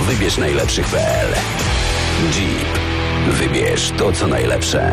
wybierz najlepszych.pl. Jeep. Wybierz to, co najlepsze.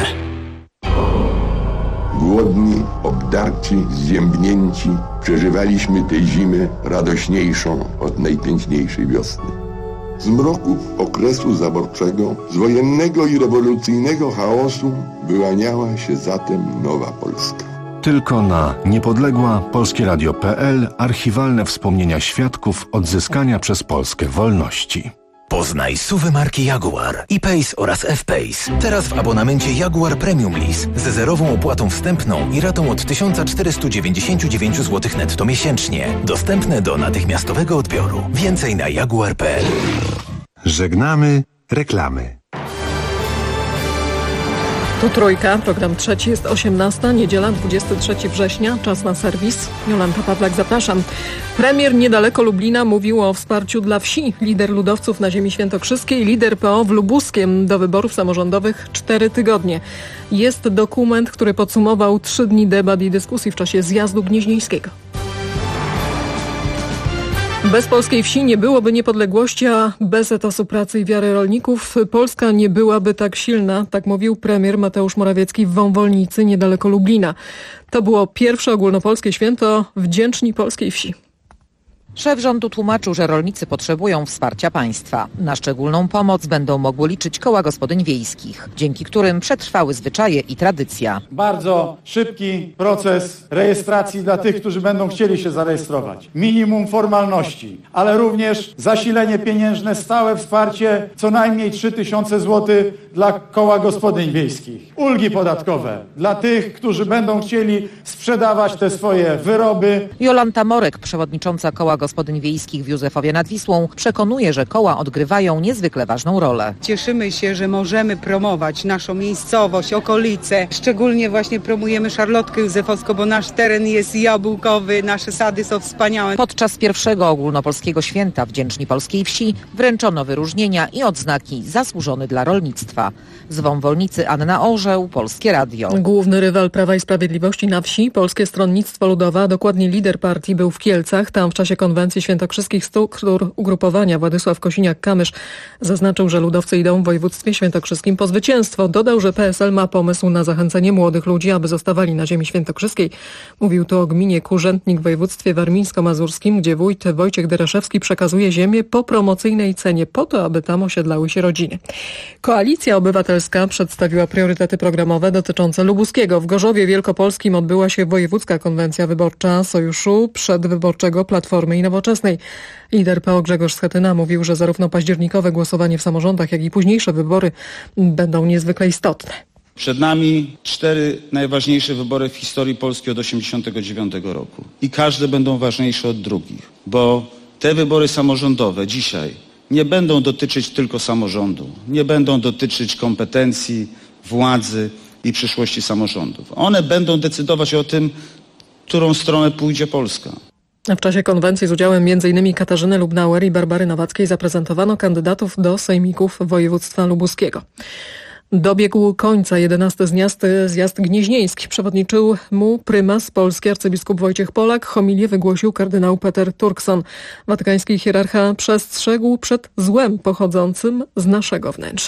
Głodni, obdarci, zziębnięci, przeżywaliśmy tę zimę radośniejszą od najpiękniejszej wiosny. Z mroków okresu zaborczego, z wojennego i rewolucyjnego chaosu wyłaniała się zatem nowa Polska. Tylko na niepodległa polskieradio.pl archiwalne wspomnienia świadków odzyskania przez Polskę wolności. Poznaj SUV-y marki Jaguar, E-Pace oraz F-Pace. Teraz w abonamencie Jaguar Premium Lease ze zerową opłatą wstępną i ratą od 1499 zł netto miesięcznie. Dostępne do natychmiastowego odbioru. Więcej na jaguar.pl. Żegnamy reklamy. Tu Trójka, program trzeci, jest 18, niedziela 23 września, czas na serwis. Jolanta Pawlak, zapraszam. Premier niedaleko Lublina mówił o wsparciu dla wsi. Lider ludowców na ziemi świętokrzyskiej, lider PO w Lubuskiem. Do wyborów samorządowych 4 tygodnie. Jest dokument, który podsumował 3 dni debat i dyskusji w czasie zjazdu gnieźnieńskiego. Bez polskiej wsi nie byłoby niepodległości, a bez etosu pracy i wiary rolników Polska nie byłaby tak silna, tak mówił premier Mateusz Morawiecki w Wąwolnicy niedaleko Lublina. To było pierwsze ogólnopolskie święto wdzięczni polskiej wsi. Szef rządu tłumaczył, że rolnicy potrzebują wsparcia państwa. Na szczególną pomoc będą mogły liczyć koła gospodyń wiejskich, dzięki którym przetrwały zwyczaje i tradycja. Bardzo szybki proces rejestracji dla tych, którzy będą chcieli się zarejestrować. Minimum formalności, ale również zasilenie pieniężne, stałe wsparcie, co najmniej 3000 zł dla koła gospodyń wiejskich. Ulgi podatkowe dla tych, którzy będą chcieli sprzedawać te swoje wyroby. Jolanta Morek, przewodnicząca koła gospodyń wiejskich w Józefowie nad Wisłą, przekonuje, że koła odgrywają niezwykle ważną rolę. Cieszymy się, że możemy promować naszą miejscowość, okolice. Szczególnie właśnie promujemy Szarlotkę Józefowską, bo nasz teren jest jabłkowy, nasze sady są wspaniałe. Podczas pierwszego ogólnopolskiego święta Wdzięczni Polskiej Wsi wręczono wyróżnienia i odznaki zasłużony dla rolnictwa. Z Wąwolnicy Anna Orzeł, Polskie Radio. Główny rywal Prawa i Sprawiedliwości na wsi, Polskie Stronnictwo Ludowe, a dokładnie lider partii, był w Kielcach. Tam w czasie konwencji świętokrzyskich struktur ugrupowania Władysław Kosiniak-Kamysz zaznaczył, że ludowcy idą w województwie świętokrzyskim po zwycięstwo. Dodał, że PSL ma pomysł na zachęcenie młodych ludzi, aby zostawali na ziemi świętokrzyskiej. Mówił to o gminie Kurzętnik w województwie warmińsko-mazurskim, gdzie wójt Wojciech Dereszewski przekazuje ziemię po promocyjnej cenie, po to, aby tam osiedlały się rodziny. Koalicja Obywatelska przedstawiła priorytety programowe dotyczące Lubuskiego. W Gorzowie Wielkopolskim odbyła się wojewódzka konwencja wyborcza Sojuszu Przedwyborczego Platformy i Nowoczesnej. Lider PO Grzegorz Schetyna mówił, że zarówno październikowe głosowanie w samorządach, jak i późniejsze wybory będą niezwykle istotne. Przed nami 4 najważniejsze wybory w historii Polski od 1989 roku. I każde będą ważniejsze od drugich, bo te wybory samorządowe dzisiaj nie będą dotyczyć tylko samorządu, nie będą dotyczyć kompetencji, władzy i przyszłości samorządów. One będą decydować o tym, którą stronę pójdzie Polska. W czasie konwencji z udziałem m.in. Katarzyny Lubnauer i Barbary Nowackiej zaprezentowano kandydatów do sejmików województwa lubuskiego. Dobiegł końca 11. zjazd gnieźnieński. Przewodniczył mu prymas polski arcybiskup Wojciech Polak. Homilię wygłosił kardynał Peter Turkson. Watykański hierarcha przestrzegł przed złem pochodzącym z naszego wnętrza.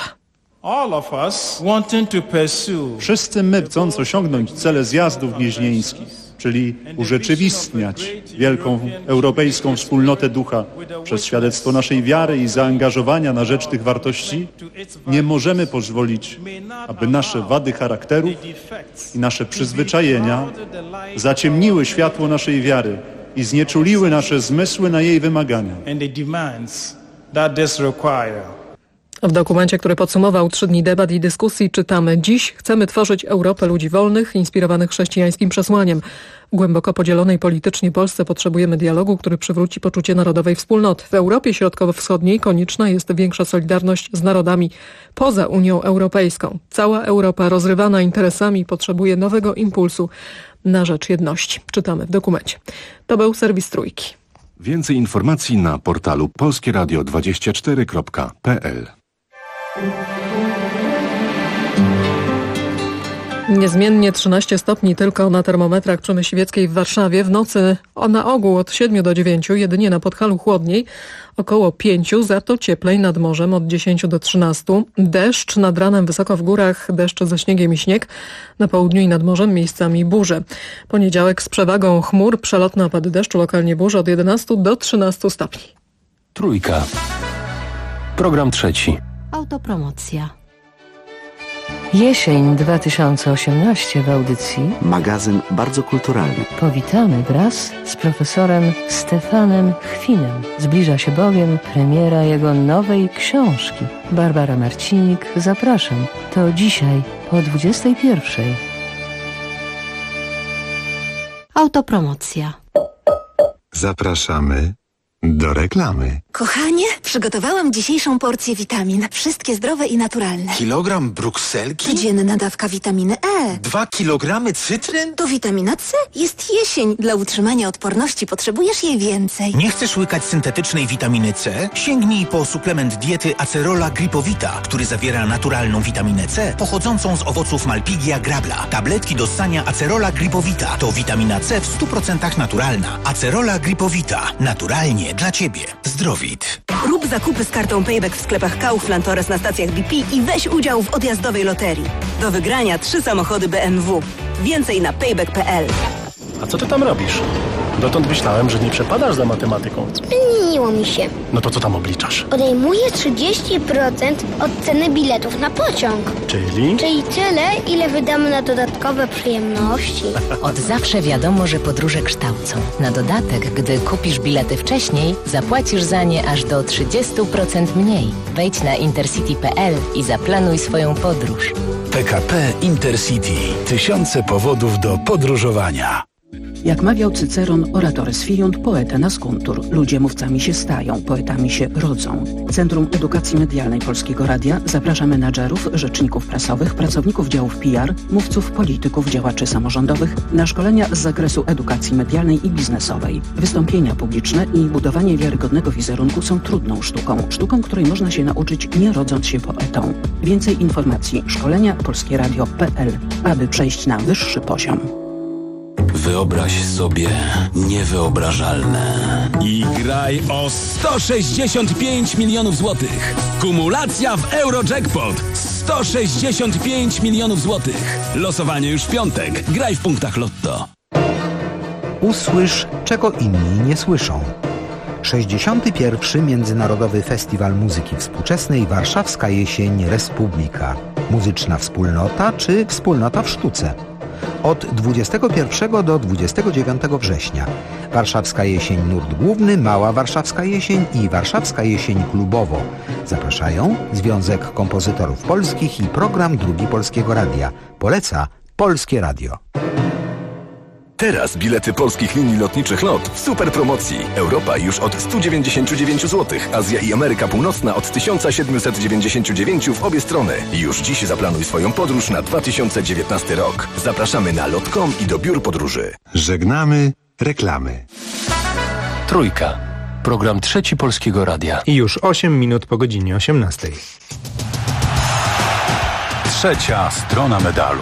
Wszyscy my, chcąc osiągnąć cele zjazdów gnieźnieńskich, czyli urzeczywistniać wielką europejską wspólnotę ducha przez świadectwo naszej wiary i zaangażowania na rzecz tych wartości, nie możemy pozwolić, aby nasze wady charakterów i nasze przyzwyczajenia zaciemniły światło naszej wiary i znieczuliły nasze zmysły na jej wymagania. W dokumencie, który podsumował 3 dni debat i dyskusji, czytamy: dziś chcemy tworzyć Europę ludzi wolnych, inspirowanych chrześcijańskim przesłaniem. W głęboko podzielonej politycznie Polsce potrzebujemy dialogu, który przywróci poczucie narodowej wspólnoty. W Europie Środkowo-Wschodniej konieczna jest większa solidarność z narodami poza Unią Europejską. Cała Europa rozrywana interesami potrzebuje nowego impulsu na rzecz jedności. Czytamy w dokumencie. To był serwis Trójki. Więcej informacji na portalu polskieradio24.pl. Niezmiennie 13 stopni tylko na termometrach przy Myśliwieckiej w Warszawie. W nocy na ogół od 7 do 9, jedynie na Podhalu chłodniej, około 5, za to cieplej nad morzem od 10 do 13. Deszcz nad ranem wysoko w górach, deszcz ze śniegiem i śnieg. Na południu i nad morzem miejscami burze. Poniedziałek z przewagą chmur, przelotne opady deszczu, lokalnie burze od 11 do 13 stopni. Trójka. Program trzeci. Autopromocja. Jesień 2018 w audycji Magazyn bardzo kulturalny. powitamy wraz z profesorem Stefanem Chwinem. Zbliża się bowiem premiera jego nowej książki. Barbara Marcinik, zapraszam. To dzisiaj o 21:00. Autopromocja. Zapraszamy do reklamy. Kochanie, przygotowałam dzisiejszą porcję witamin. Wszystkie zdrowe i naturalne. Kilogram brukselki? Codzienna dawka witaminy E. 2 kilogramy cytryn? To witamina C. Jest jesień. Dla utrzymania odporności potrzebujesz jej więcej. Nie chcesz łykać syntetycznej witaminy C? Sięgnij po suplement diety Acerola Gripowita, który zawiera naturalną witaminę C pochodzącą z owoców Malpighia grabla. Tabletki do ssania Acerola Gripowita to witamina C w 100% naturalna. Acerola Gripowita. Naturalnie dla Ciebie. Zdrowit. Rób zakupy z kartą Payback w sklepach Kaufland oraz na stacjach BP i weź udział w odjazdowej loterii. Do wygrania 3 samochody BMW. Więcej na payback.pl. A co ty tam robisz? Dotąd myślałem, że nie przepadasz za matematyką. Zmieniło mi się. No to co tam obliczasz? Odejmuję 30% od ceny biletów na pociąg. Czyli? Czyli tyle, ile wydamy na dodatkowe przyjemności. Od zawsze wiadomo, że podróże kształcą. Na dodatek, gdy kupisz bilety wcześniej, zapłacisz za nie aż do 30% mniej. Wejdź na intercity.pl i zaplanuj swoją podróż. PKP Intercity. Tysiące powodów do podróżowania. Jak mawiał Cyceron, oratores fiunt, poeta nascuntur. Ludzie mówcami się stają, poetami się rodzą. Centrum Edukacji Medialnej Polskiego Radia zaprasza menadżerów, rzeczników prasowych, pracowników działów PR, mówców, polityków, działaczy samorządowych na szkolenia z zakresu edukacji medialnej i biznesowej. Wystąpienia publiczne i budowanie wiarygodnego wizerunku są trudną sztuką, której można się nauczyć nie rodząc się poetą. Więcej informacji szkolenia polskieradio.pl, aby przejść na wyższy poziom. Wyobraź sobie niewyobrażalne. I graj o 165 milionów złotych. Kumulacja w Eurojackpot. 165 milionów złotych. Losowanie już w piątek. Graj w punktach Lotto. Usłysz, czego inni nie słyszą. 61. Międzynarodowy Festiwal Muzyki Współczesnej Warszawska Jesień Republika. Muzyczna wspólnota czy wspólnota w sztuce? Od 21 do 29 września. Warszawska Jesień Nurt Główny, Mała Warszawska Jesień i Warszawska Jesień Klubowo. Zapraszają Związek Kompozytorów Polskich i Program Drugi Polskiego Radia. Poleca Polskie Radio. Teraz bilety polskich linii lotniczych LOT w super promocji. Europa już od 199 zł, Azja i Ameryka Północna od 1799 w obie strony. Już dziś zaplanuj swoją podróż na 2019 rok. Zapraszamy na lot.com i do biur podróży. Żegnamy reklamy. Trójka. Program trzeci Polskiego Radia. I już 8 minut po godzinie 18. Trzecia strona medalu.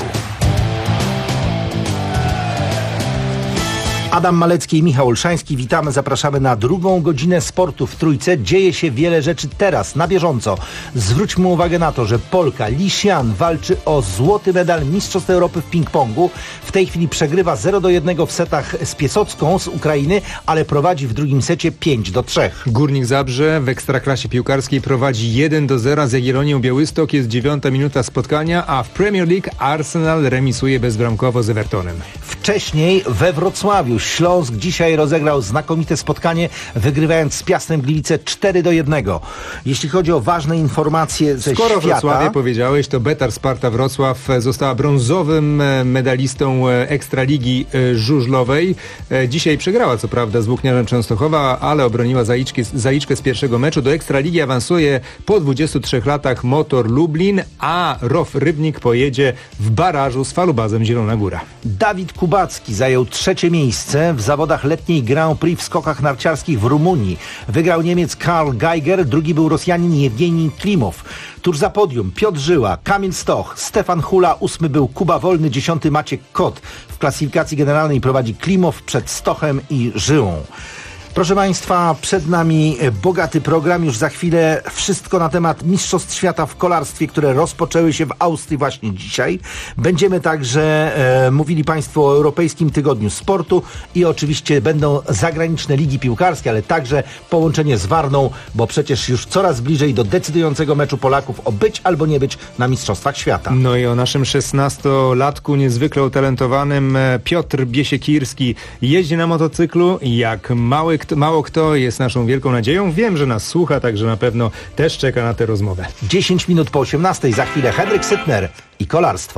Adam Malecki i Michał Olszański, witamy, zapraszamy na drugą godzinę sportu w Trójce. Dzieje się wiele rzeczy teraz, na bieżąco. Zwróćmy uwagę na to, że Polka Li Xian walczy o złoty medal Mistrzostw Europy w ping-pongu. W tej chwili przegrywa 0-1 w setach z Piesocką z Ukrainy, ale prowadzi w drugim secie 5-3. Górnik Zabrze w Ekstraklasie piłkarskiej prowadzi 1-0 z Jagiellonią Białystok. Jest 9 minuta spotkania, a w Premier League Arsenal remisuje bezbramkowo z Evertonem. Wcześniej we Wrocławiu Śląsk dzisiaj rozegrał znakomite spotkanie, wygrywając z Piastem Gliwice 4-1. Jeśli chodzi o ważne informacje ze Skoro świata... Wrocławie powiedziałeś, to Betar Sparta Wrocław została brązowym medalistą Ekstraligi żużlowej. Dzisiaj przegrała co prawda z Włókniarzem Częstochowa, ale obroniła zaliczkę z pierwszego meczu. Do Ekstraligi awansuje po 23 latach Motor Lublin, a ROW Rybnik pojedzie w barażu z Falubazem Zielona Góra. Dawid Kubacki zajął 3. miejsce Polsce w zawodach letniej Grand Prix w skokach narciarskich w Rumunii. Wygrał Niemiec Karl Geiger, drugi był Rosjanin Jewgenij Klimow. Tuż za podium Piotr Żyła, Kamil Stoch, Stefan Hula, 8 był Kuba Wolny, 10 Maciek Kot. W klasyfikacji generalnej prowadzi Klimow przed Stochem i Żyłą. Proszę Państwa, przed nami bogaty program. Już za chwilę wszystko na temat Mistrzostw Świata w kolarstwie, które rozpoczęły się w Austrii właśnie dzisiaj. Będziemy także mówili Państwu o Europejskim Tygodniu Sportu i oczywiście będą zagraniczne ligi piłkarskie, ale także połączenie z Warną, bo przecież już coraz bliżej do decydującego meczu Polaków o być albo nie być na Mistrzostwach Świata. No i o naszym 16-latku niezwykle utalentowanym Piotr Biesiekirski jeździ na motocyklu jak mało kto, jest naszą wielką nadzieją. Wiem, że nas słucha, także na pewno też czeka na tę rozmowę. 10 minut po 18, za chwilę Henryk Sytner i kolarstwo.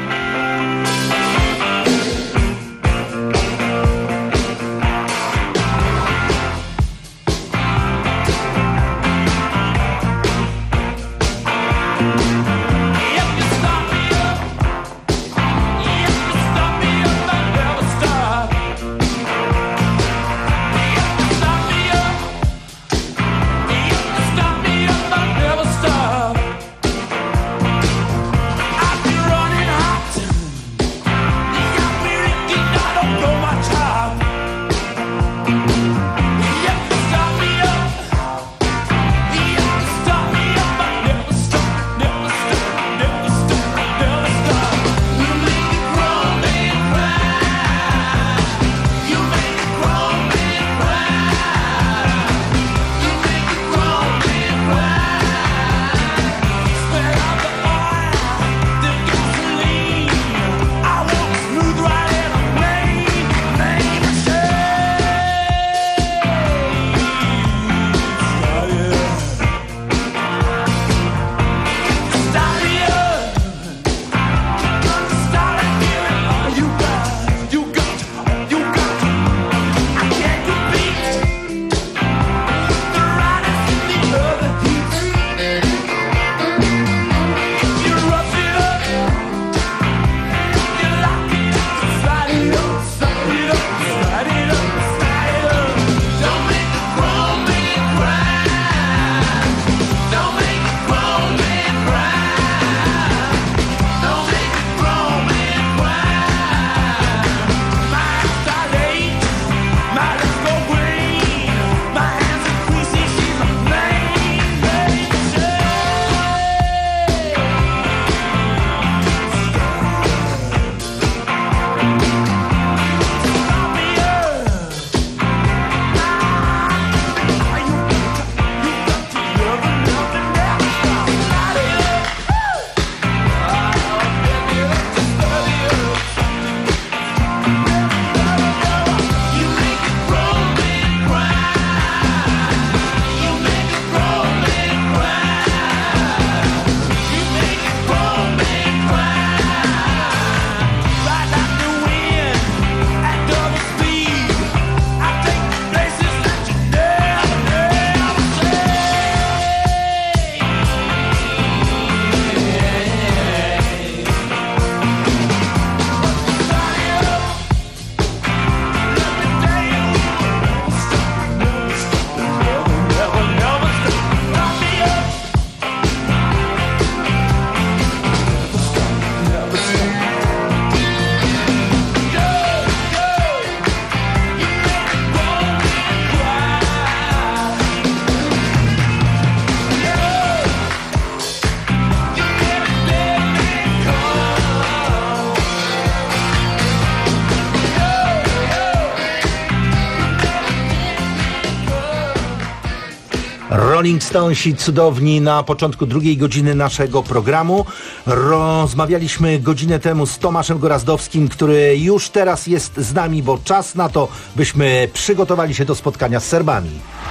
Rolling Stonesi cudowni na początku drugiej godziny naszego programu. Rozmawialiśmy godzinę temu z Tomaszem Gorazdowskim, który już teraz jest z nami, bo czas na to, byśmy przygotowali się do spotkania z Serbami.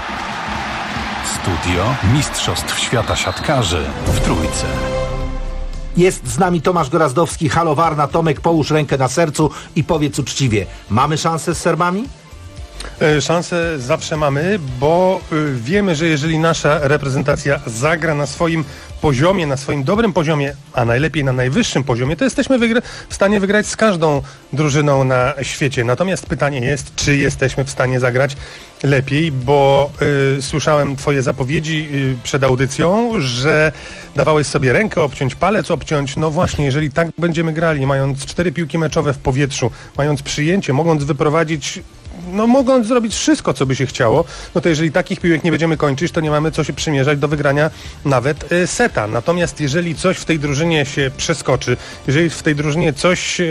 Studio Mistrzostw Świata Siatkarzy w Trójce. Jest z nami Tomasz Gorazdowski, Halo Warna. Tomek, połóż rękę na sercu i powiedz uczciwie, mamy szansę z Serbami? Szanse zawsze mamy, bo wiemy, że jeżeli nasza reprezentacja zagra na swoim poziomie, na swoim dobrym poziomie, a najlepiej na najwyższym poziomie, to jesteśmy w stanie wygrać z każdą drużyną na świecie. Natomiast pytanie jest, czy jesteśmy w stanie zagrać lepiej, bo słyszałem twoje zapowiedzi przed audycją, że dawałeś sobie rękę obciąć, palec obciąć. No właśnie, jeżeli tak będziemy grali, mając 4 piłki meczowe w powietrzu, mając przyjęcie, mogąc wyprowadzić, mogąc zrobić wszystko, co by się chciało, no to jeżeli takich piłek nie będziemy kończyć, to nie mamy co się przymierzać do wygrania nawet seta. Natomiast jeżeli coś w tej drużynie się przeskoczy, jeżeli w tej drużynie coś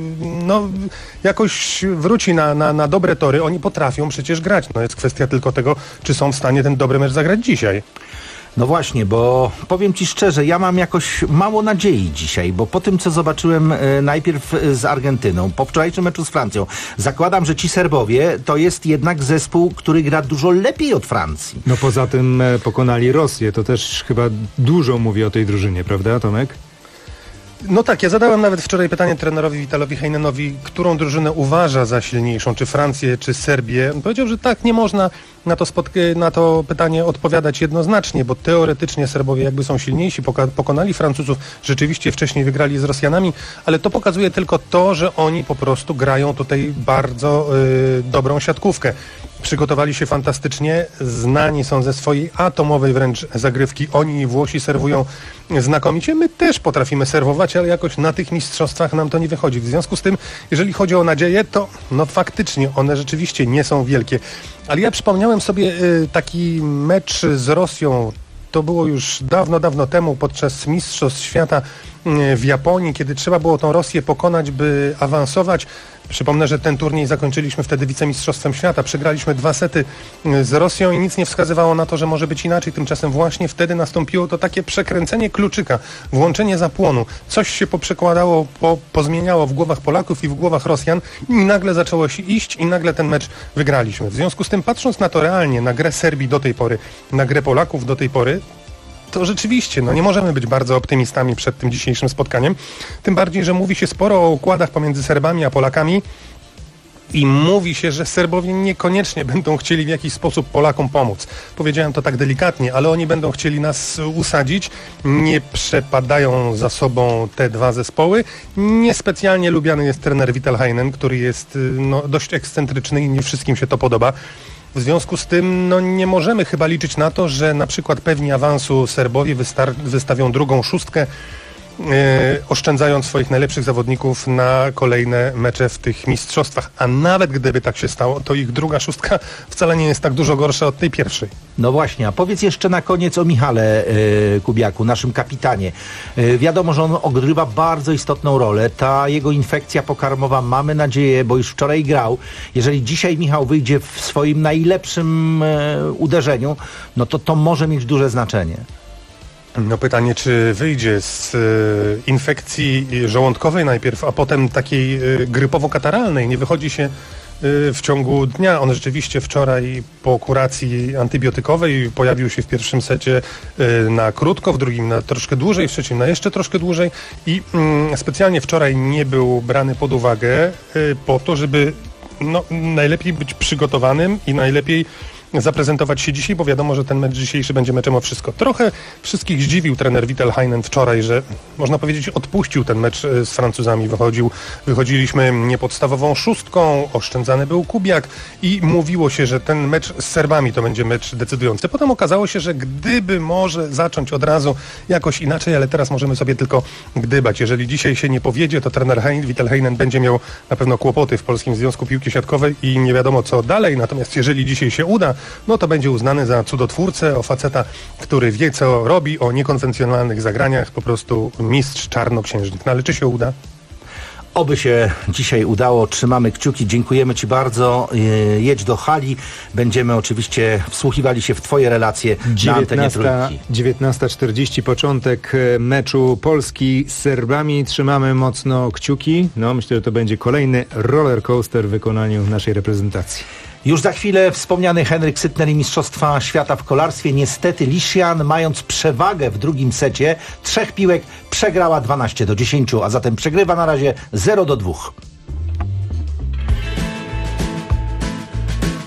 jakoś wróci na dobre tory, oni potrafią przecież grać. No jest kwestia tylko tego, czy są w stanie ten dobry mecz zagrać dzisiaj. No właśnie, bo powiem Ci szczerze, ja mam jakoś mało nadziei dzisiaj, bo po tym, co zobaczyłem najpierw z Argentyną, po wczorajszym meczu z Francją, zakładam, że ci Serbowie to jest jednak zespół, który gra dużo lepiej od Francji. No poza tym pokonali Rosję, to też chyba dużo mówi o tej drużynie, prawda, Tomek? No tak, ja zadałem nawet wczoraj pytanie trenerowi Vitalowi Heinenowi, którą drużynę uważa za silniejszą, czy Francję, czy Serbię. On powiedział, że tak, nie można na to pytanie odpowiadać jednoznacznie, bo teoretycznie Serbowie jakby są silniejsi, pokonali Francuzów, rzeczywiście wcześniej wygrali z Rosjanami, ale to pokazuje tylko to, że oni po prostu grają tutaj bardzo dobrą siatkówkę. Przygotowali się fantastycznie, znani są ze swojej atomowej wręcz zagrywki. Oni i Włosi serwują znakomicie. My też potrafimy serwować, ale jakoś na tych mistrzostwach nam to nie wychodzi. W związku z tym, jeżeli chodzi o nadzieję, to faktycznie one rzeczywiście nie są wielkie. Ale ja przypomniałem sobie taki mecz z Rosją. To było już dawno temu podczas Mistrzostw Świata w Japonii, kiedy trzeba było tą Rosję pokonać, by awansować. Przypomnę, że ten turniej zakończyliśmy wtedy wicemistrzostwem świata. Przegraliśmy 2 sety z Rosją i nic nie wskazywało na to, że może być inaczej. Tymczasem właśnie wtedy nastąpiło to takie przekręcenie kluczyka, włączenie zapłonu. Coś się poprzekładało, pozmieniało w głowach Polaków i w głowach Rosjan i nagle zaczęło się iść i nagle ten mecz wygraliśmy. W związku z tym, patrząc na to realnie, na grę Serbii do tej pory, na grę Polaków do tej pory, to rzeczywiście, nie możemy być bardzo optymistami przed tym dzisiejszym spotkaniem. Tym bardziej, że mówi się sporo o układach pomiędzy Serbami a Polakami i mówi się, że Serbowie niekoniecznie będą chcieli w jakiś sposób Polakom pomóc. Powiedziałem to tak delikatnie, ale oni będą chcieli nas usadzić. Nie przepadają za sobą te dwa zespoły. Niespecjalnie lubiany jest trener Vital Heinen, który jest dość ekscentryczny i nie wszystkim się to podoba. W związku z tym nie możemy chyba liczyć na to, że na przykład pewni awansu Serbowie wystawią drugą szóstkę, oszczędzając swoich najlepszych zawodników na kolejne mecze w tych mistrzostwach. A nawet gdyby tak się stało, to ich druga szóstka wcale nie jest tak dużo gorsza od tej pierwszej. No właśnie, a powiedz jeszcze na koniec o Michale Kubiaku, naszym kapitanie. Wiadomo, że on odgrywa bardzo istotną rolę. Ta jego infekcja pokarmowa, mamy nadzieję, bo już wczoraj grał. Jeżeli dzisiaj Michał wyjdzie w swoim najlepszym uderzeniu, no to może mieć duże znaczenie. No pytanie, czy wyjdzie z infekcji żołądkowej najpierw, a potem takiej grypowo-kataralnej. Nie wychodzi się w ciągu dnia. On rzeczywiście wczoraj po kuracji antybiotykowej pojawił się w pierwszym secie na krótko, w drugim na troszkę dłużej, w trzecim na jeszcze troszkę dłużej i specjalnie wczoraj nie był brany pod uwagę po to, żeby najlepiej być przygotowanym i najlepiej zaprezentować się dzisiaj, bo wiadomo, że ten mecz dzisiejszy będzie meczem o wszystko. Trochę wszystkich zdziwił trener Vital Heinen wczoraj, że można powiedzieć odpuścił ten mecz z Francuzami. Wychodziliśmy niepodstawową szóstką, oszczędzany był Kubiak i mówiło się, że ten mecz z Serbami to będzie mecz decydujący. Potem okazało się, że gdyby może zacząć od razu jakoś inaczej, ale teraz możemy sobie tylko gdybać. Jeżeli dzisiaj się nie powiedzie, to trener Vital Heinen będzie miał na pewno kłopoty w Polskim Związku Piłki Siatkowej i nie wiadomo co dalej. Natomiast jeżeli dzisiaj się uda, to będzie uznany za cudotwórcę, o faceta, który wie co robi, o niekonwencjonalnych zagraniach, po prostu mistrz czarnoksiężnik. No ale czy się uda? Oby się dzisiaj udało, trzymamy kciuki, dziękujemy Ci bardzo, jedź do hali, będziemy oczywiście wsłuchiwali się w Twoje relacje na antenie Trójki. 19:40 początek meczu Polski z Serbami, trzymamy mocno kciuki, myślę, że to będzie kolejny roller coaster w wykonaniu naszej reprezentacji. Już za chwilę wspomniany Henryk Sytner i Mistrzostwa Świata w kolarstwie. Niestety Lišian, mając przewagę w drugim secie 3 piłek, przegrała 12-10, a zatem przegrywa na razie 0-2.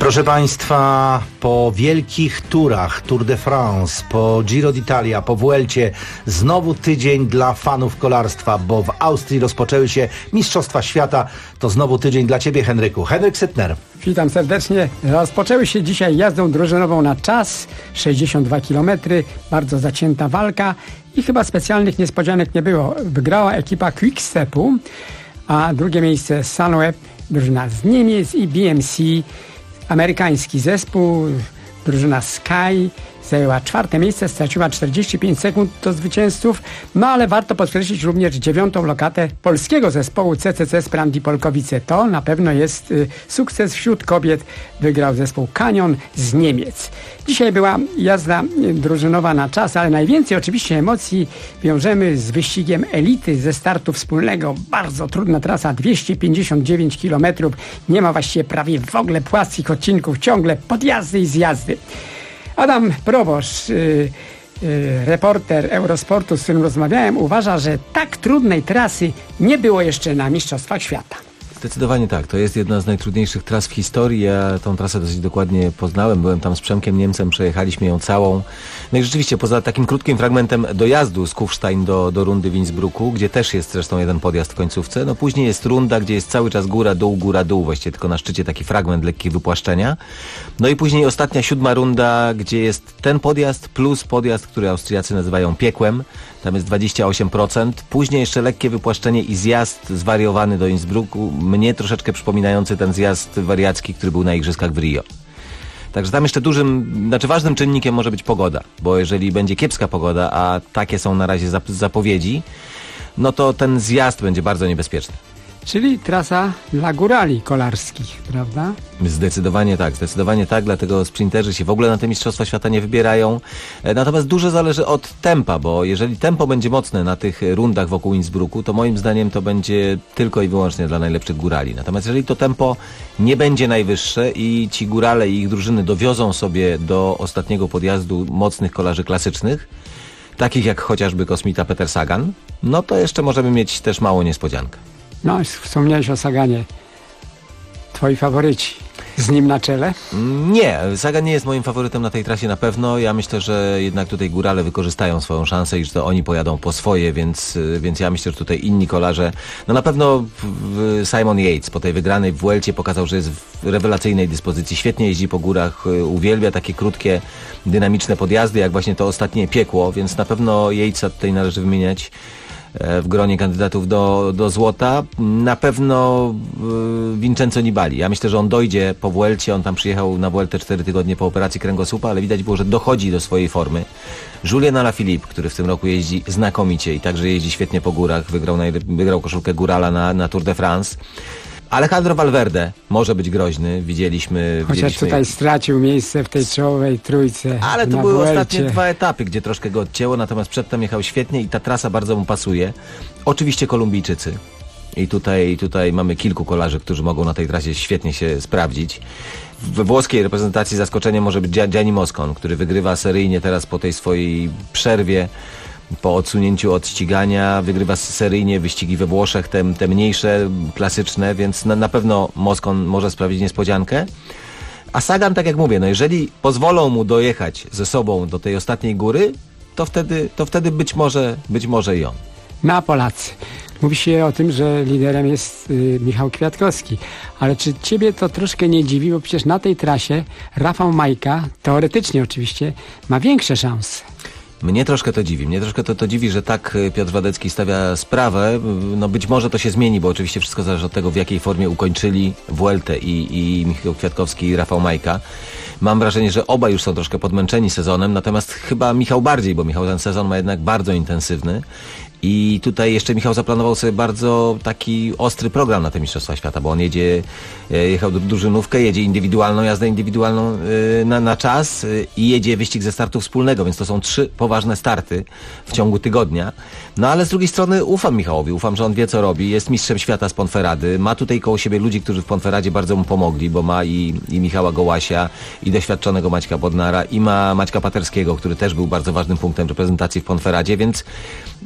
Proszę Państwa, po wielkich turach, Tour de France, po Giro d'Italia, po Vuelcie, znowu tydzień dla fanów kolarstwa, bo w Austrii rozpoczęły się Mistrzostwa Świata. To znowu tydzień dla Ciebie, Henryku. Henryk Sytner. Witam serdecznie. Rozpoczęły się dzisiaj jazdą drużynową na czas, 62 km, bardzo zacięta walka i chyba specjalnych niespodzianek nie było. Wygrała ekipa Quick-Stepu, a drugie miejsce Sunweb, drużyna z Niemiec, i BMC, amerykański zespół, drużyna Sky zajęła 4. miejsce, straciła 45 sekund do zwycięzców, no ale warto podkreślić również 9. lokatę polskiego zespołu CCC Sprandi Polkowice. To na pewno jest sukces wśród kobiet. Wygrał zespół Canyon z Niemiec. Dzisiaj była jazda drużynowa na czas, ale najwięcej oczywiście emocji wiążemy z wyścigiem elity ze startu wspólnego. Bardzo trudna trasa, 259 km. Nie ma właściwie prawie w ogóle płaskich odcinków, ciągle podjazdy i zjazdy. Adam Proboszcz, reporter Eurosportu, z którym rozmawiałem, uważa, że tak trudnej trasy nie było jeszcze na Mistrzostwach Świata. Zdecydowanie tak. To jest jedna z najtrudniejszych tras w historii. Ja tą trasę dosyć dokładnie poznałem. Byłem tam z Przemkiem Niemcem, przejechaliśmy ją całą. No i rzeczywiście poza takim krótkim fragmentem dojazdu z Kufstein do rundy w Innsbrucku, gdzie też jest zresztą jeden podjazd w końcówce, no później jest runda, gdzie jest cały czas góra, dół, właściwie tylko na szczycie taki fragment lekkiego wypłaszczenia. No i później ostatnia 7. runda, gdzie jest ten podjazd plus podjazd, który Austriacy nazywają piekłem. Tam jest 28%. Później jeszcze lekkie wypłaszczenie i zjazd zwariowany do Innsbrucku, mnie troszeczkę przypominający ten zjazd wariacki, który był na Igrzyskach w Rio. Także tam jeszcze ważnym czynnikiem może być pogoda, bo jeżeli będzie kiepska pogoda, a takie są na razie zapowiedzi, no to ten zjazd będzie bardzo niebezpieczny. Czyli trasa dla górali kolarskich, prawda? Zdecydowanie tak, dlatego sprinterzy się w ogóle na te Mistrzostwa Świata nie wybierają. Natomiast dużo zależy od tempa, bo jeżeli tempo będzie mocne na tych rundach wokół Innsbrucku, to moim zdaniem to będzie tylko i wyłącznie dla najlepszych górali. Natomiast jeżeli to tempo nie będzie najwyższe i ci górale i ich drużyny dowiozą sobie do ostatniego podjazdu mocnych kolarzy klasycznych, takich jak chociażby kosmita Peter Sagan, no to jeszcze możemy mieć też małą niespodziankę. No, wspomniałeś o Saganie. Twoi faworyci z nim na czele? Nie, Sagan nie jest moim faworytem na tej trasie na pewno. Ja myślę, że jednak tutaj górale wykorzystają swoją szansę i że to oni pojadą po swoje, więc ja myślę, że tutaj inni kolarze, no na pewno Simon Yates po tej wygranej w Vuelcie pokazał, że jest w rewelacyjnej dyspozycji, świetnie jeździ po górach, uwielbia takie krótkie, dynamiczne podjazdy, jak właśnie to ostatnie piekło, więc na pewno Yatesa tutaj należy wymieniać w gronie kandydatów do złota. Na pewno Vincenzo Nibali. Ja myślę, że on dojdzie po Vuelcie. On tam przyjechał na Vueltę 4 tygodnie po operacji kręgosłupa, ale widać było, że dochodzi do swojej formy. Julian Alaphilippe, który w tym roku jeździ znakomicie i także jeździ świetnie po górach. Wygrał koszulkę górala na Tour de France. Alejandro Valverde może być groźny, widzieliśmy. Chociaż tutaj stracił miejsce w tej czołowej trójce. Ale to były ostatnie 2 etapy, gdzie troszkę go odcięło, natomiast przedtem jechał świetnie i ta trasa bardzo mu pasuje. Oczywiście Kolumbijczycy. I tutaj mamy kilku kolarzy, którzy mogą na tej trasie świetnie się sprawdzić. We włoskiej reprezentacji zaskoczeniem może być Gianni Moscon, który wygrywa seryjnie teraz po tej swojej przerwie. Po odsunięciu od ścigania wygrywa seryjnie wyścigi we Włoszech, te mniejsze, klasyczne, więc na pewno Moscon może sprawić niespodziankę. A Sagan, tak jak mówię, no jeżeli pozwolą mu dojechać ze sobą do tej ostatniej góry, to wtedy być może i on. Na Polacy. Mówi się o tym, że liderem jest Michał Kwiatkowski. Ale czy ciebie to troszkę nie dziwi, bo przecież na tej trasie Rafał Majka, teoretycznie oczywiście, ma większe szanse. Mnie troszkę to dziwi. To dziwi, że tak Piotr Wadecki stawia sprawę. No być może to się zmieni, bo oczywiście wszystko zależy od tego, w jakiej formie ukończyli Vueltę i Michał Kwiatkowski i Rafał Majka. Mam wrażenie, że obaj już są troszkę podmęczeni sezonem, natomiast chyba Michał bardziej, bo Michał ten sezon ma jednak bardzo intensywny. I tutaj jeszcze Michał zaplanował sobie bardzo taki ostry program na te Mistrzostwa Świata, bo on jechał drużynówkę, jedzie jazdę indywidualną na czas i jedzie wyścig ze startu wspólnego, więc to są 3 poważne starty w ciągu tygodnia. No ale z drugiej strony ufam Michałowi, ufam, że on wie co robi, jest mistrzem świata z Ponferrady, ma tutaj koło siebie ludzi, którzy w Ponferradzie bardzo mu pomogli, bo ma i Michała Gołasia, i doświadczonego Maćka Bodnara, i ma Maćka Paterskiego, który też był bardzo ważnym punktem reprezentacji w Ponferradzie, więc no,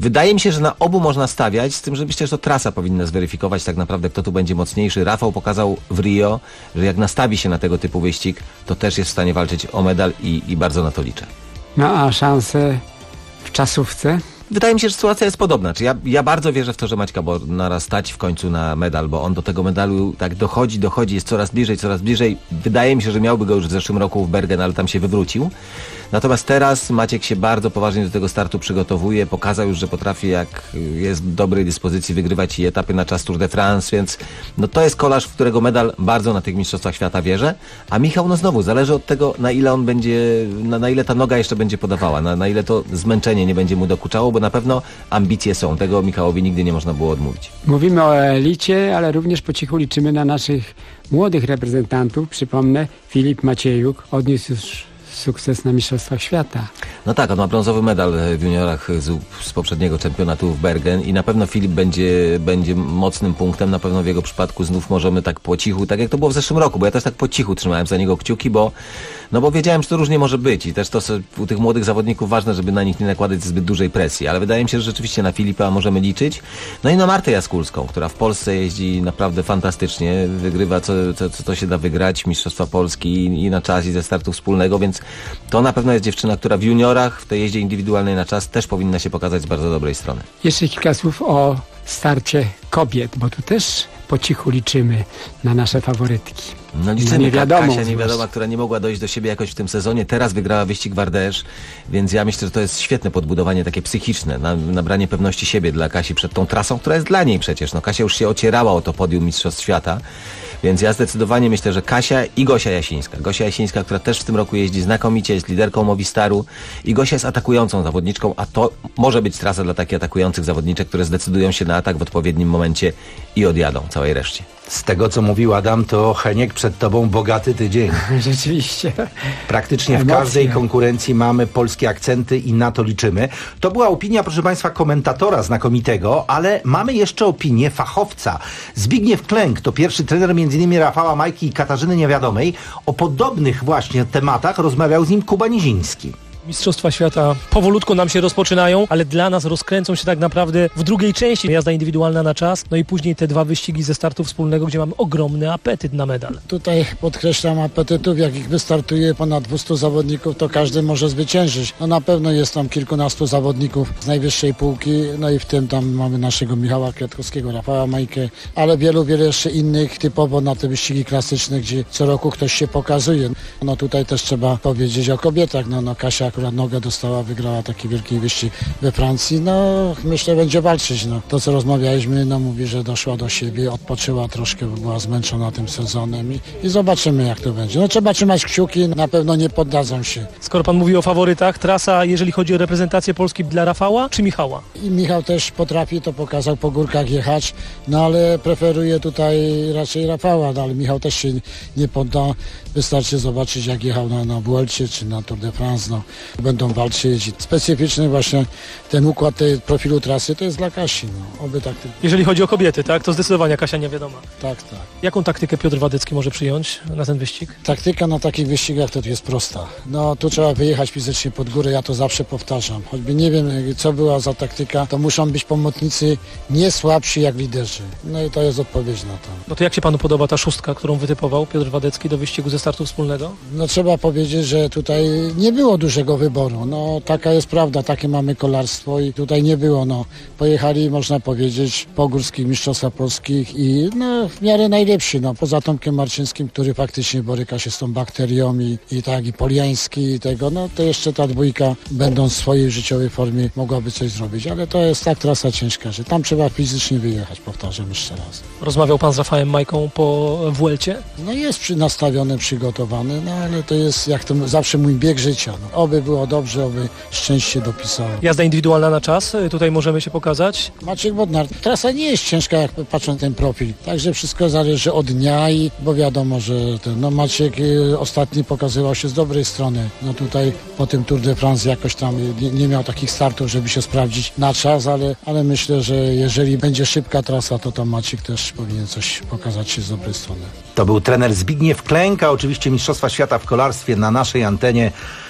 Wydaje mi się, że na obu można stawiać, z tym, że myślę, że to trasa powinna zweryfikować tak naprawdę, kto tu będzie mocniejszy. Rafał pokazał w Rio, że jak nastawi się na tego typu wyścig, to też jest w stanie walczyć o medal i bardzo na to liczę. No a szanse w czasówce? Wydaje mi się, że sytuacja jest podobna. Czy ja bardzo wierzę w to, że Maćka Bodnara stać w końcu na medal, bo on do tego medalu tak dochodzi, jest coraz bliżej. Wydaje mi się, że miałby go już w zeszłym roku w Bergen, ale tam się wywrócił. Natomiast teraz Maciek się bardzo poważnie do tego startu przygotowuje. Pokazał już, że potrafi, jak jest w dobrej dyspozycji, wygrywać i etapy na czas Tour de France, więc no to jest kolarz, w którego medal bardzo na tych mistrzostwach świata wierzę. A Michał, no znowu, zależy od tego, na ile on będzie, na ile ta noga jeszcze będzie podawała, na ile to zmęczenie nie będzie mu dokuczało, bo na pewno ambicje są. Tego Michałowi nigdy nie można było odmówić. Mówimy o elicie, ale również po cichu liczymy na naszych młodych reprezentantów. Przypomnę, Filip Maciejuk odniósł już sukces na Mistrzostwach Świata. No tak, on ma brązowy medal w juniorach z poprzedniego czempionatu w Bergen i na pewno Filip będzie mocnym punktem. Na pewno w jego przypadku znów możemy tak po cichu, tak jak to było w zeszłym roku, bo ja też tak po cichu trzymałem za niego kciuki, bo wiedziałem, że to różnie może być i też to u tych młodych zawodników ważne, żeby na nich nie nakładać zbyt dużej presji, ale wydaje mi się, że rzeczywiście na Filipa możemy liczyć. No i na Martę Jaskulską, która w Polsce jeździ naprawdę fantastycznie, wygrywa co się da wygrać, Mistrzostwa Polski i na czas i ze startu wspólnego, więc to na pewno jest dziewczyna, która w juniorach, w tej jeździe indywidualnej na czas też powinna się pokazać z bardzo dobrej strony. Jeszcze kilka słów o starcie kobiet, bo tu też po cichu liczymy na nasze faworytki. No liczymy, Kasia niewiadoma, która nie mogła dojść do siebie jakoś w tym sezonie, teraz wygrała wyścig w Ardèche, więc ja myślę, że to jest świetne podbudowanie takie psychiczne, nabranie pewności siebie dla Kasi przed tą trasą, która jest dla niej przecież. No Kasia już się ocierała o to podium Mistrzostw Świata, więc ja zdecydowanie myślę, że Kasia i Gosia Jasińska. Gosia Jasińska, która też w tym roku jeździ znakomicie, jest liderką Movistaru i Gosia jest atakującą zawodniczką, a to może być trasa dla takich atakujących zawodniczek, które zdecydują się na atak w odpowiednim momencie i odjadą całej reszcie. Z tego, co mówił Adam, to Heniek, przed tobą bogaty tydzień. Rzeczywiście. Praktycznie w każdej konkurencji mamy polskie akcenty i na to liczymy. To była opinia, proszę Państwa, komentatora znakomitego, ale mamy jeszcze opinię fachowca. Zbigniew Klęk to pierwszy trener m.in. Rafała Majki i Katarzyny Niewiadomej. O podobnych właśnie tematach rozmawiał z nim Kuba Niziński. Mistrzostwa Świata powolutku nam się rozpoczynają, ale dla nas rozkręcą się tak naprawdę w drugiej części. Jazda indywidualna na czas, no i później te dwa wyścigi ze startu wspólnego, gdzie mamy ogromny apetyt na medal. Tutaj podkreślam apetytów, jakich wystartuje ponad 200 zawodników, to każdy może zwyciężyć. No na pewno jest tam kilkunastu zawodników z najwyższej półki, no i w tym tam mamy naszego Michała Kwiatkowskiego, Rafała Majkę, ale wielu jeszcze innych typowo na te wyścigi klasyczne, gdzie co roku ktoś się pokazuje. No tutaj też trzeba powiedzieć o kobietach, no Kasia akurat nogę dostała, wygrała taki wielki wyścig we Francji, no myślę, będzie walczyć, no. To, co rozmawialiśmy, no mówi, że doszła do siebie, odpoczyła troszkę, bo była zmęczona tym sezonem i zobaczymy, jak to będzie. No trzeba trzymać kciuki, na pewno nie poddadzą się. Skoro pan mówi o faworytach, trasa, jeżeli chodzi o reprezentację Polski, dla Rafała czy Michała? I Michał też potrafi, to pokazał, po górkach jechać, no ale preferuje tutaj raczej Rafała, no ale Michał też się nie podda. Wystarczy zobaczyć, jak jechał na Vuelcie czy na Tour de France, no. Będą walczyć. Specyficzny właśnie ten układ tej profilu trasy to jest dla Kasi. No. Oby tak. Jeżeli chodzi o kobiety, tak? To zdecydowanie Kasia Niewiadoma. Tak. Jaką taktykę Piotr Wadecki może przyjąć na ten wyścig? Taktyka na takich wyścigach to jest prosta. No tu trzeba wyjechać fizycznie pod górę, ja to zawsze powtarzam. Choćby nie wiem, co była za taktyka, to muszą być pomocnicy nie słabsi jak liderzy. No i to jest odpowiedź na to. No to jak się panu podoba ta szóstka, którą wytypował Piotr Wadecki do wyścigu ze startu wspólnego? No trzeba powiedzieć, że tutaj nie było dużego wyboru. No taka jest prawda, takie mamy kolarstwo i tutaj nie było. No pojechali, można powiedzieć, po górskich mistrzostwach polskich i no w miarę najlepsi. No poza Tomkiem Marczyńskim, który faktycznie boryka się z tą bakterią i Poliański i tego, no to jeszcze ta dwójka, będąc w swojej życiowej formie, mogłaby coś zrobić, ale to jest tak trasa ciężka, że tam trzeba fizycznie wyjechać, powtarzam jeszcze raz. Rozmawiał pan z Rafałem Majką po Vuelcie? No jest nastawiony, przygotowany, no ale to jest jak to zawsze mój bieg życia. No. Oby było dobrze, oby szczęście dopisało. Jazda indywidualna na czas, tutaj możemy się pokazać. Maciek Bodnar, trasa nie jest ciężka, jak patrzę na ten profil, także wszystko zależy od dnia bo wiadomo, że Maciek ostatni pokazywał się z dobrej strony. No tutaj po tym Tour de France jakoś tam nie miał takich startów, żeby się sprawdzić na czas, ale myślę, że jeżeli będzie szybka trasa, to tam Maciek też powinien coś pokazać się z dobrej strony. To był trener Zbigniew Klęk, a oczywiście Mistrzostwa Świata w kolarstwie na naszej antenie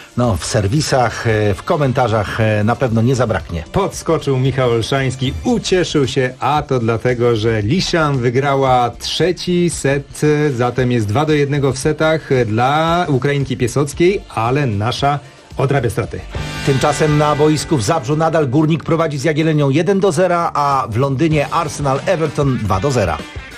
No, w serwisach, w komentarzach na pewno nie zabraknie. Podskoczył Michał Olszański, ucieszył się, a to dlatego, że Liszan wygrała trzeci set, zatem jest 2-1 w setach dla Ukrainki Piesockiej, ale nasza odrabia straty. Tymczasem na boisku w Zabrzu nadal Górnik prowadzi z Jagiellonią 1-0, a w Londynie Arsenal Everton 2-0.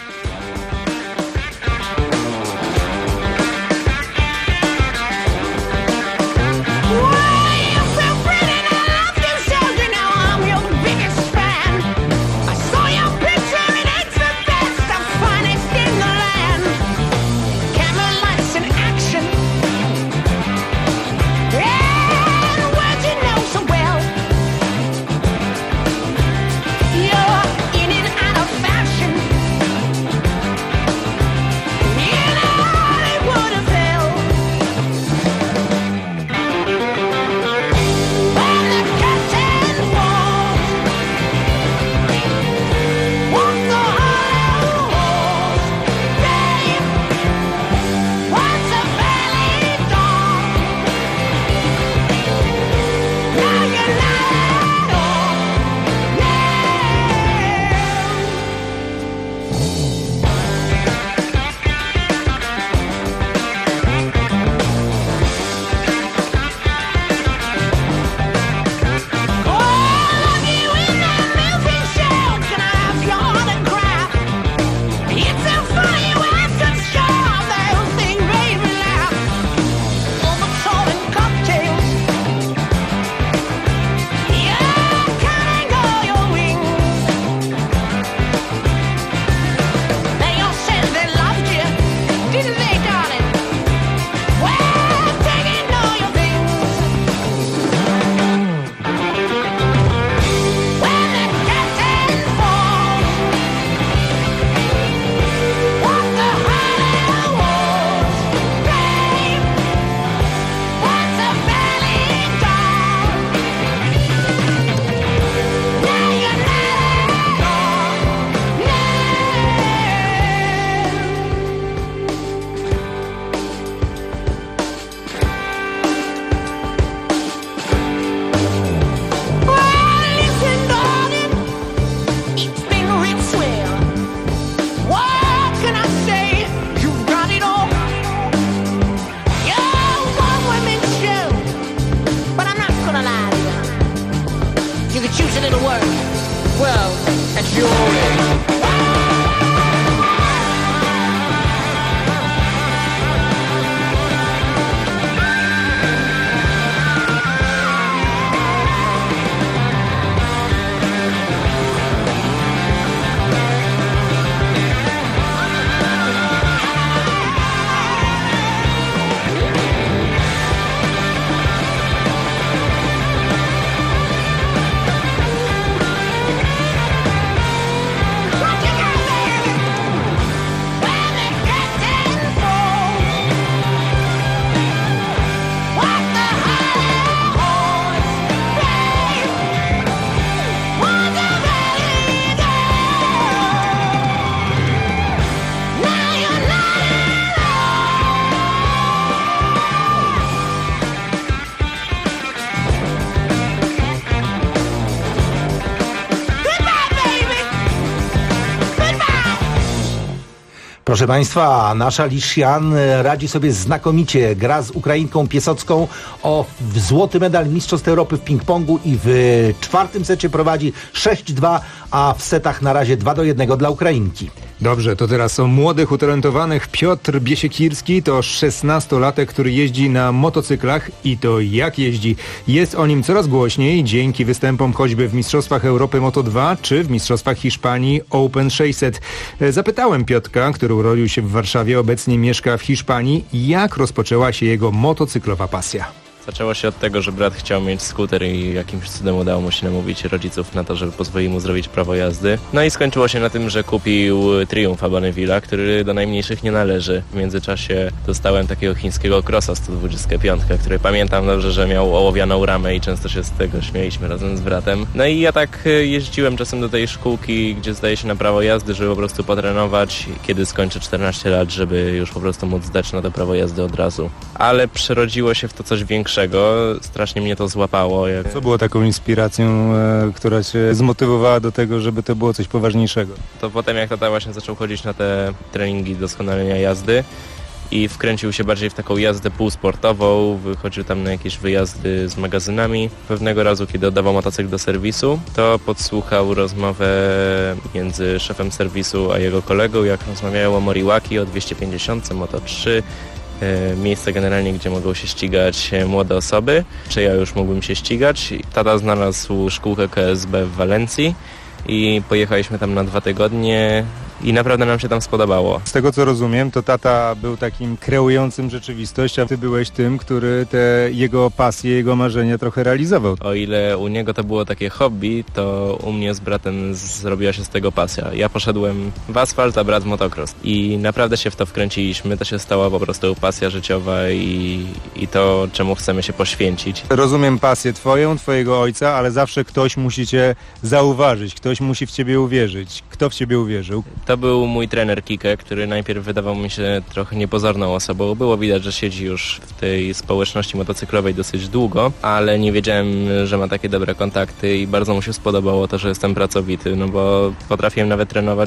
Proszę Państwa, nasza Liszan radzi sobie znakomicie. Gra z Ukrainką Piesocką o złoty medal Mistrzostw Europy w ping-pongu i w czwartym secie prowadzi 6-2, a w setach na razie 2-1 dla Ukrainki. Dobrze, to teraz o młodych, utalentowanych. Piotr Biesiekirski to 16-latek, który jeździ na motocyklach i to jak jeździ. Jest o nim coraz głośniej dzięki występom choćby w Mistrzostwach Europy Moto2 czy w Mistrzostwach Hiszpanii Open 600. Zapytałem Piotka, który urodził się w Warszawie, obecnie mieszka w Hiszpanii, jak rozpoczęła się jego motocyklowa pasja. Zaczęło się od tego, że brat chciał mieć skuter i jakimś cudem udało mu się namówić rodziców na to, żeby pozwolili mu zrobić prawo jazdy. No i skończyło się na tym, że kupił Triumfa Bonneville'a, który do najmniejszych nie należy. W międzyczasie dostałem takiego chińskiego Crossa 125, który pamiętam dobrze, że miał ołowianą ramę i często się z tego śmieliśmy razem z bratem. No i ja tak jeździłem czasem do tej szkółki, gdzie zdaje się na prawo jazdy, żeby po prostu potrenować, kiedy skończę 14 lat, żeby już po prostu móc zdać na to prawo jazdy od razu. Ale przerodziło się w to coś większego, większego. Strasznie mnie to złapało. Co było taką inspiracją, która cię zmotywowała do tego, żeby to było coś poważniejszego? To potem jak tata właśnie zaczął chodzić na te treningi doskonalenia jazdy i wkręcił się bardziej w taką jazdę półsportową, wychodził tam na jakieś wyjazdy z magazynami. Pewnego razu, kiedy oddawał motocykl do serwisu, to podsłuchał rozmowę między szefem serwisu a jego kolegą, jak rozmawiają o Moriwaki, o 250, Moto3, miejsce generalnie, gdzie mogą się ścigać młode osoby. Czy ja już mógłbym się ścigać? Tata znalazł szkółkę KSB w Walencji i pojechaliśmy tam na 2 tygodnie i naprawdę nam się tam spodobało. Z tego co rozumiem, to tata był takim kreującym rzeczywistość, a ty byłeś tym, który te jego pasje, jego marzenia trochę realizował. O ile u niego to było takie hobby, to u mnie z bratem zrobiła się z tego pasja. Ja poszedłem w asfalt, a brat w motocross. I naprawdę się w to wkręciliśmy. To się stała po prostu pasja życiowa i to, czemu chcemy się poświęcić. Rozumiem pasję twoją, twojego ojca, ale zawsze ktoś musi cię zauważyć, ktoś musi w ciebie uwierzyć. Kto w ciebie uwierzył? To był mój trener Kike, który najpierw wydawał mi się trochę niepozorną osobą. Było widać, że siedzi już w tej społeczności motocyklowej dosyć długo, ale nie wiedziałem, że ma takie dobre kontakty i bardzo mu się spodobało to, że jestem pracowity, no bo potrafiłem nawet trenować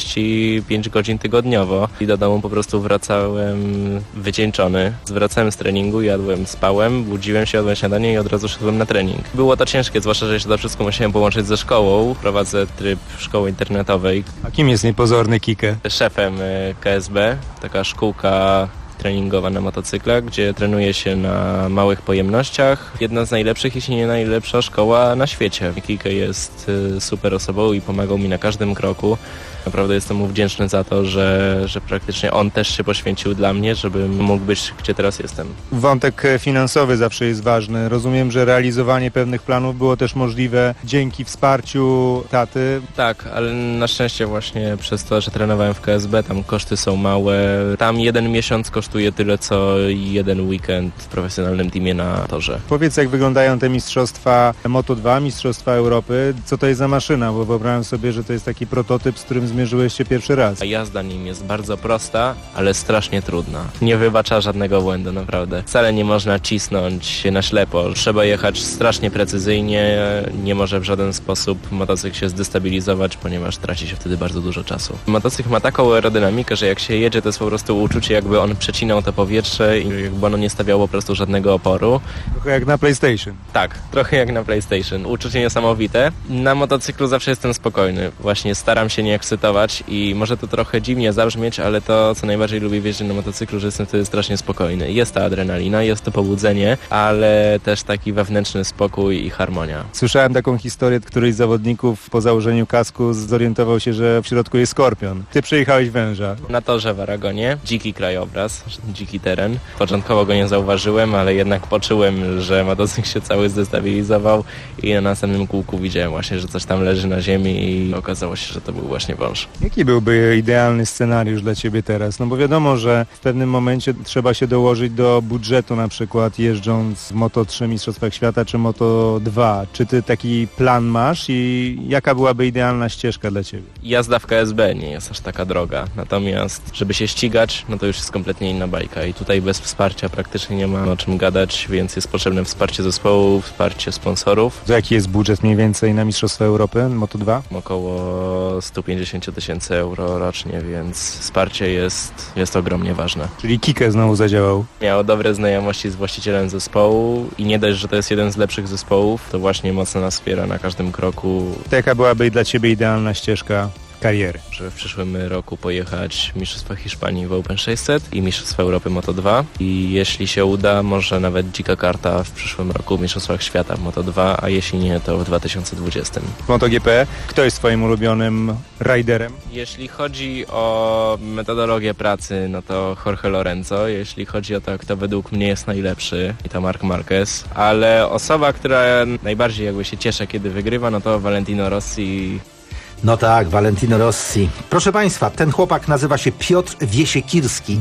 45 godzin tygodniowo i do domu po prostu wracałem wycieńczony. Wracałem z treningu, jadłem, spałem, budziłem się, jadłem śniadanie i od razu szedłem na trening. Było to ciężkie, zwłaszcza, że jeszcze to wszystko musiałem połączyć ze szkołą. Prowadzę tryb szkoły internetowej. A kim jest niepozorny Kike? Szefem KSB, taka szkółka treningowa na motocyklach, gdzie trenuje się na małych pojemnościach. Jedna z najlepszych, jeśli nie najlepsza szkoła na świecie. Kike jest super osobą i pomagał mi na każdym kroku. Naprawdę jestem mu wdzięczny za to, że praktycznie on też się poświęcił dla mnie, żebym mógł być, gdzie teraz jestem. Wątek finansowy zawsze jest ważny. Rozumiem, że realizowanie pewnych planów było też możliwe dzięki wsparciu taty. Tak, ale na szczęście właśnie przez to, że trenowałem w KSB, tam koszty są małe. Tam 1 miesiąc kosztuje tyle, co 1 weekend w profesjonalnym teamie na torze. Powiedz, jak wyglądają te mistrzostwa Moto2, mistrzostwa Europy. Co to jest za maszyna? Bo wyobrażam sobie, że to jest taki prototyp, z którym zmierzyłeś się pierwszy raz. Jazda nim jest bardzo prosta, ale strasznie trudna. Nie wybacza żadnego błędu, naprawdę. Wcale nie można cisnąć na ślepo. Trzeba jechać strasznie precyzyjnie. Nie może w żaden sposób motocykl się zdestabilizować, ponieważ traci się wtedy bardzo dużo czasu. Motocykl ma taką aerodynamikę, że jak się jedzie, to jest po prostu uczucie, jakby on przecinał to powietrze i jakby ono nie stawiało po prostu żadnego oporu. Trochę jak na PlayStation. Tak, trochę jak na PlayStation. Uczucie niesamowite. Na motocyklu zawsze jestem spokojny. Właśnie staram się nie ekscytować i może to trochę dziwnie zabrzmieć, ale to, co najbardziej lubię wjeździć na motocyklu, że jestem wtedy strasznie spokojny. Jest ta adrenalina, jest to pobudzenie, ale też taki wewnętrzny spokój i harmonia. Słyszałem taką historię, któryś z zawodników po założeniu kasku zorientował się, że w środku jest skorpion. Ty przejechałeś węża. Na torze w Aragonie, dziki krajobraz, dziki teren. Początkowo go nie zauważyłem, ale jednak poczułem, że motocykl się cały zdestabilizował i na następnym kółku widziałem właśnie, że coś tam leży na ziemi i okazało się, że to był właśnie wąż. Jaki byłby idealny scenariusz dla ciebie teraz? No bo wiadomo, że w pewnym momencie trzeba się dołożyć do budżetu, na przykład jeżdżąc w Moto3 Mistrzostwach Świata czy Moto2. Czy ty taki plan masz i jaka byłaby idealna ścieżka dla ciebie? Jazda w KSB nie jest aż taka droga, natomiast żeby się ścigać, no to już jest kompletnie inna bajka i tutaj bez wsparcia praktycznie nie ma o czym gadać, więc jest potrzebne wsparcie zespołu, wsparcie sponsorów. To jaki jest budżet mniej więcej na Mistrzostwa Europy Moto2? Około 150 000 euro rocznie, więc wsparcie jest ogromnie ważne. Czyli Kike znowu zadziałał. Miał dobre znajomości z właścicielem zespołu i nie dość, że to jest jeden z lepszych zespołów, to właśnie mocno nas wspiera na każdym kroku. To jaka byłaby dla ciebie idealna ścieżka kariery? Że w przyszłym roku pojechać Mistrzostwa Hiszpanii w Open 600 i Mistrzostwa Europy Moto2 i jeśli się uda, może nawet dzika karta w przyszłym roku w Mistrzostwach Świata w Moto2, a jeśli nie, to w 2020. W MotoGP kto jest twoim ulubionym riderem? Jeśli chodzi o metodologię pracy, no to Jorge Lorenzo. Jeśli chodzi o to, kto według mnie jest najlepszy, i to Marc Marquez, ale osoba, która najbardziej jakby się cieszę, kiedy wygrywa, no to Valentino Rossi. No tak, Valentino Rossi. Proszę Państwa, ten chłopak nazywa się Piotr Wiesiekirski.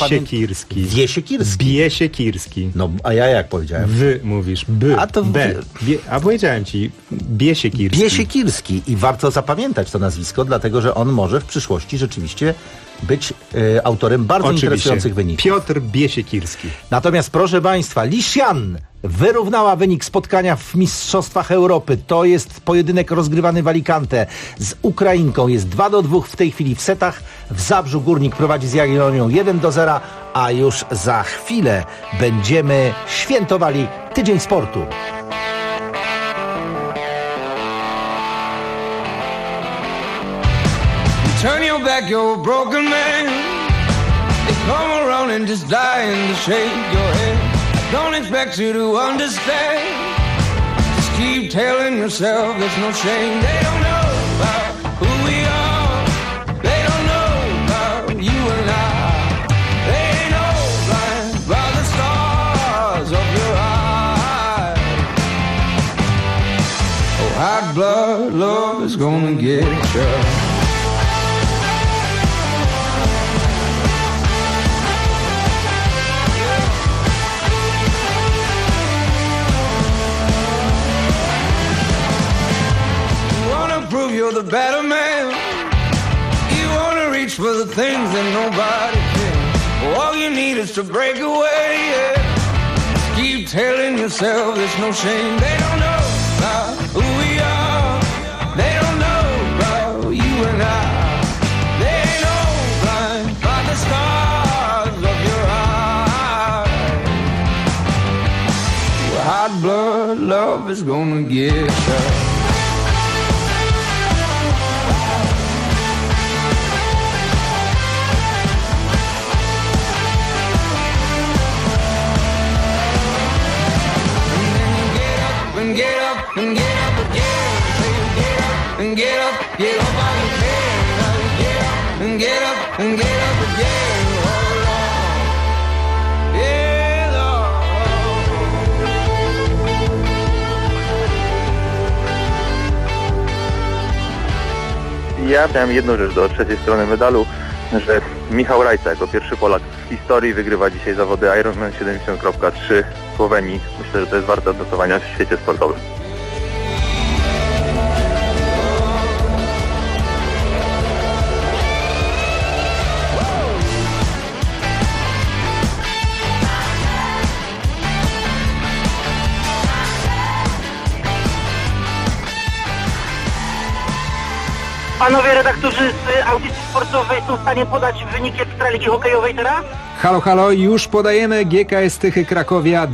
Biesiekirski. No, a ja jak powiedziałem? Wy mówisz, a powiedziałem ci Biesiekirski. Biesiekirski. I warto zapamiętać to nazwisko, dlatego że on może w przyszłości rzeczywiście być autorem bardzo interesujących wyników. Piotr Biesiekirski. Natomiast proszę Państwa, Li Xian wyrównała wynik spotkania w Mistrzostwach Europy. To jest pojedynek rozgrywany w Alicante z Ukrainką. Jest 2-2 w tej chwili w setach. W Zabrzu Górnik prowadzi z Jagiellonią 1-0, a już za chwilę będziemy świętowali Tydzień Sportu. Turn your back, you're a broken man. They come around and just dying to shake your head. I don't expect you to understand. Just keep telling yourself there's no shame. They don't know about who we are. They don't know about you and I. They ain't no blind by the stars of your eyes. Oh, hot blood love is gonna get you. You're the better man. You wanna reach for the things that nobody can. All you need is to break away, yeah. Keep telling yourself there's no shame. They don't know about who we are. They don't know about you and I. They ain't no blind by the stars of your eyes. Well, hot blood love is gonna get you. Get up and get up again. Get up and get up, get up all you can. Get up and get up and get up again. Oh Lord, yeah Lord. Ja miałem jedną rzecz do trzeciej strony medalu, że Michał Rajca jako pierwszy Polak w historii wygrywa dzisiaj zawody Ironman 70.3 w Słowenii. Myślę, że to jest warte odnotowania w świecie sportowym. Panowie redaktorzy z audycji sportowej są w stanie podać wyniki Ekstraligi Hokejowej teraz? Halo, halo, już podajemy. GKS Tychy Krakowia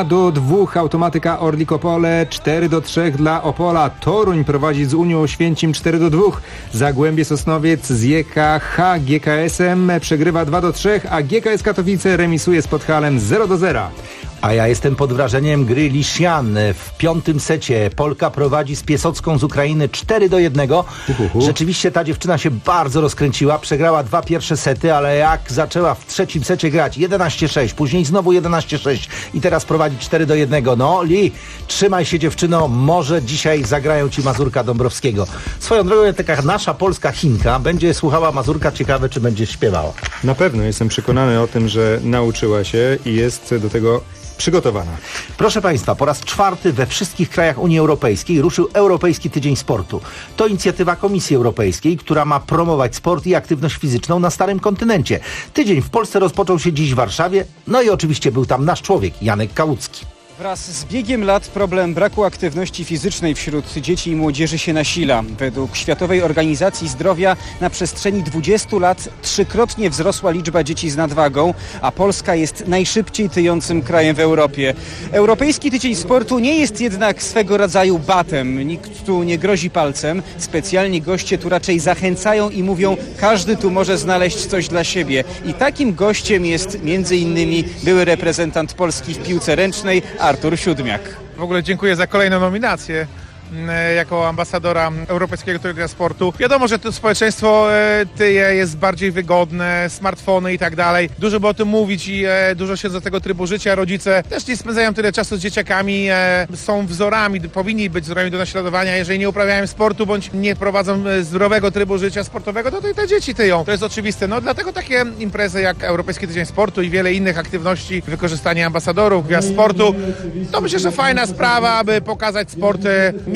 2-2, Automatyka Orlik Opole 4-3 dla Opola. Toruń prowadzi z Unią Oświęcim 4-2. Zagłębie Sosnowiec z JKH GKS-em przegrywa 2-3, a GKS Katowice remisuje z Podhalem 0-0. A ja jestem pod wrażeniem gry Liszjan. W 5. secie Polka prowadzi z Piesocką z Ukrainy 4-1. Rzeczywiście ta dziewczyna się bardzo rozkręciła. Przegrała 2 pierwsze sety, ale jak zaczęła w 3. secie grać 11-6, później znowu 11-6 i teraz prowadzi 4-1. No, Li, trzymaj się dziewczyno, może dzisiaj zagrają ci Mazurka Dąbrowskiego. Swoją drogą taka nasza polska Chinka będzie słuchała Mazurka, ciekawe czy będzie śpiewała. Na pewno jestem przekonany o tym, że nauczyła się i jest do tego przygotowana. Proszę Państwa, po raz 4 we wszystkich krajach Unii Europejskiej ruszył Europejski Tydzień Sportu. To inicjatywa Komisji Europejskiej, która ma promować sport i aktywność fizyczną na starym kontynencie. Tydzień w Polsce rozpoczął się dziś w Warszawie, no i oczywiście był tam nasz człowiek, Janek Kałucki. Wraz z biegiem lat problem braku aktywności fizycznej wśród dzieci i młodzieży się nasila. Według Światowej Organizacji Zdrowia na przestrzeni 20 lat 3-krotnie wzrosła liczba dzieci z nadwagą, a Polska jest najszybciej tyjącym krajem w Europie. Europejski Tydzień Sportu nie jest jednak swego rodzaju batem. Nikt tu nie grozi palcem. Specjalni goście tu raczej zachęcają i mówią, każdy tu może znaleźć coś dla siebie. I takim gościem jest m.in. były reprezentant Polski w piłce ręcznej Artur Siódmiak. W ogóle dziękuję za kolejną nominację jako ambasadora Europejskiego Tygodnia Sportu. Wiadomo, że to społeczeństwo tyje, jest bardziej wygodne, smartfony i tak dalej. Dużo by o tym mówić i dużo się do tego trybu życia. Rodzice też nie spędzają tyle czasu z dzieciakami, są wzorami, powinni być wzorami do naśladowania. Jeżeli nie uprawiają sportu bądź nie prowadzą zdrowego trybu życia sportowego, to te dzieci tyją. To jest oczywiste. No dlatego takie imprezy jak Europejski Tydzień Sportu i wiele innych aktywności, wykorzystanie ambasadorów, gwiazd sportu, to myślę, że fajna sprawa, aby pokazać sport nie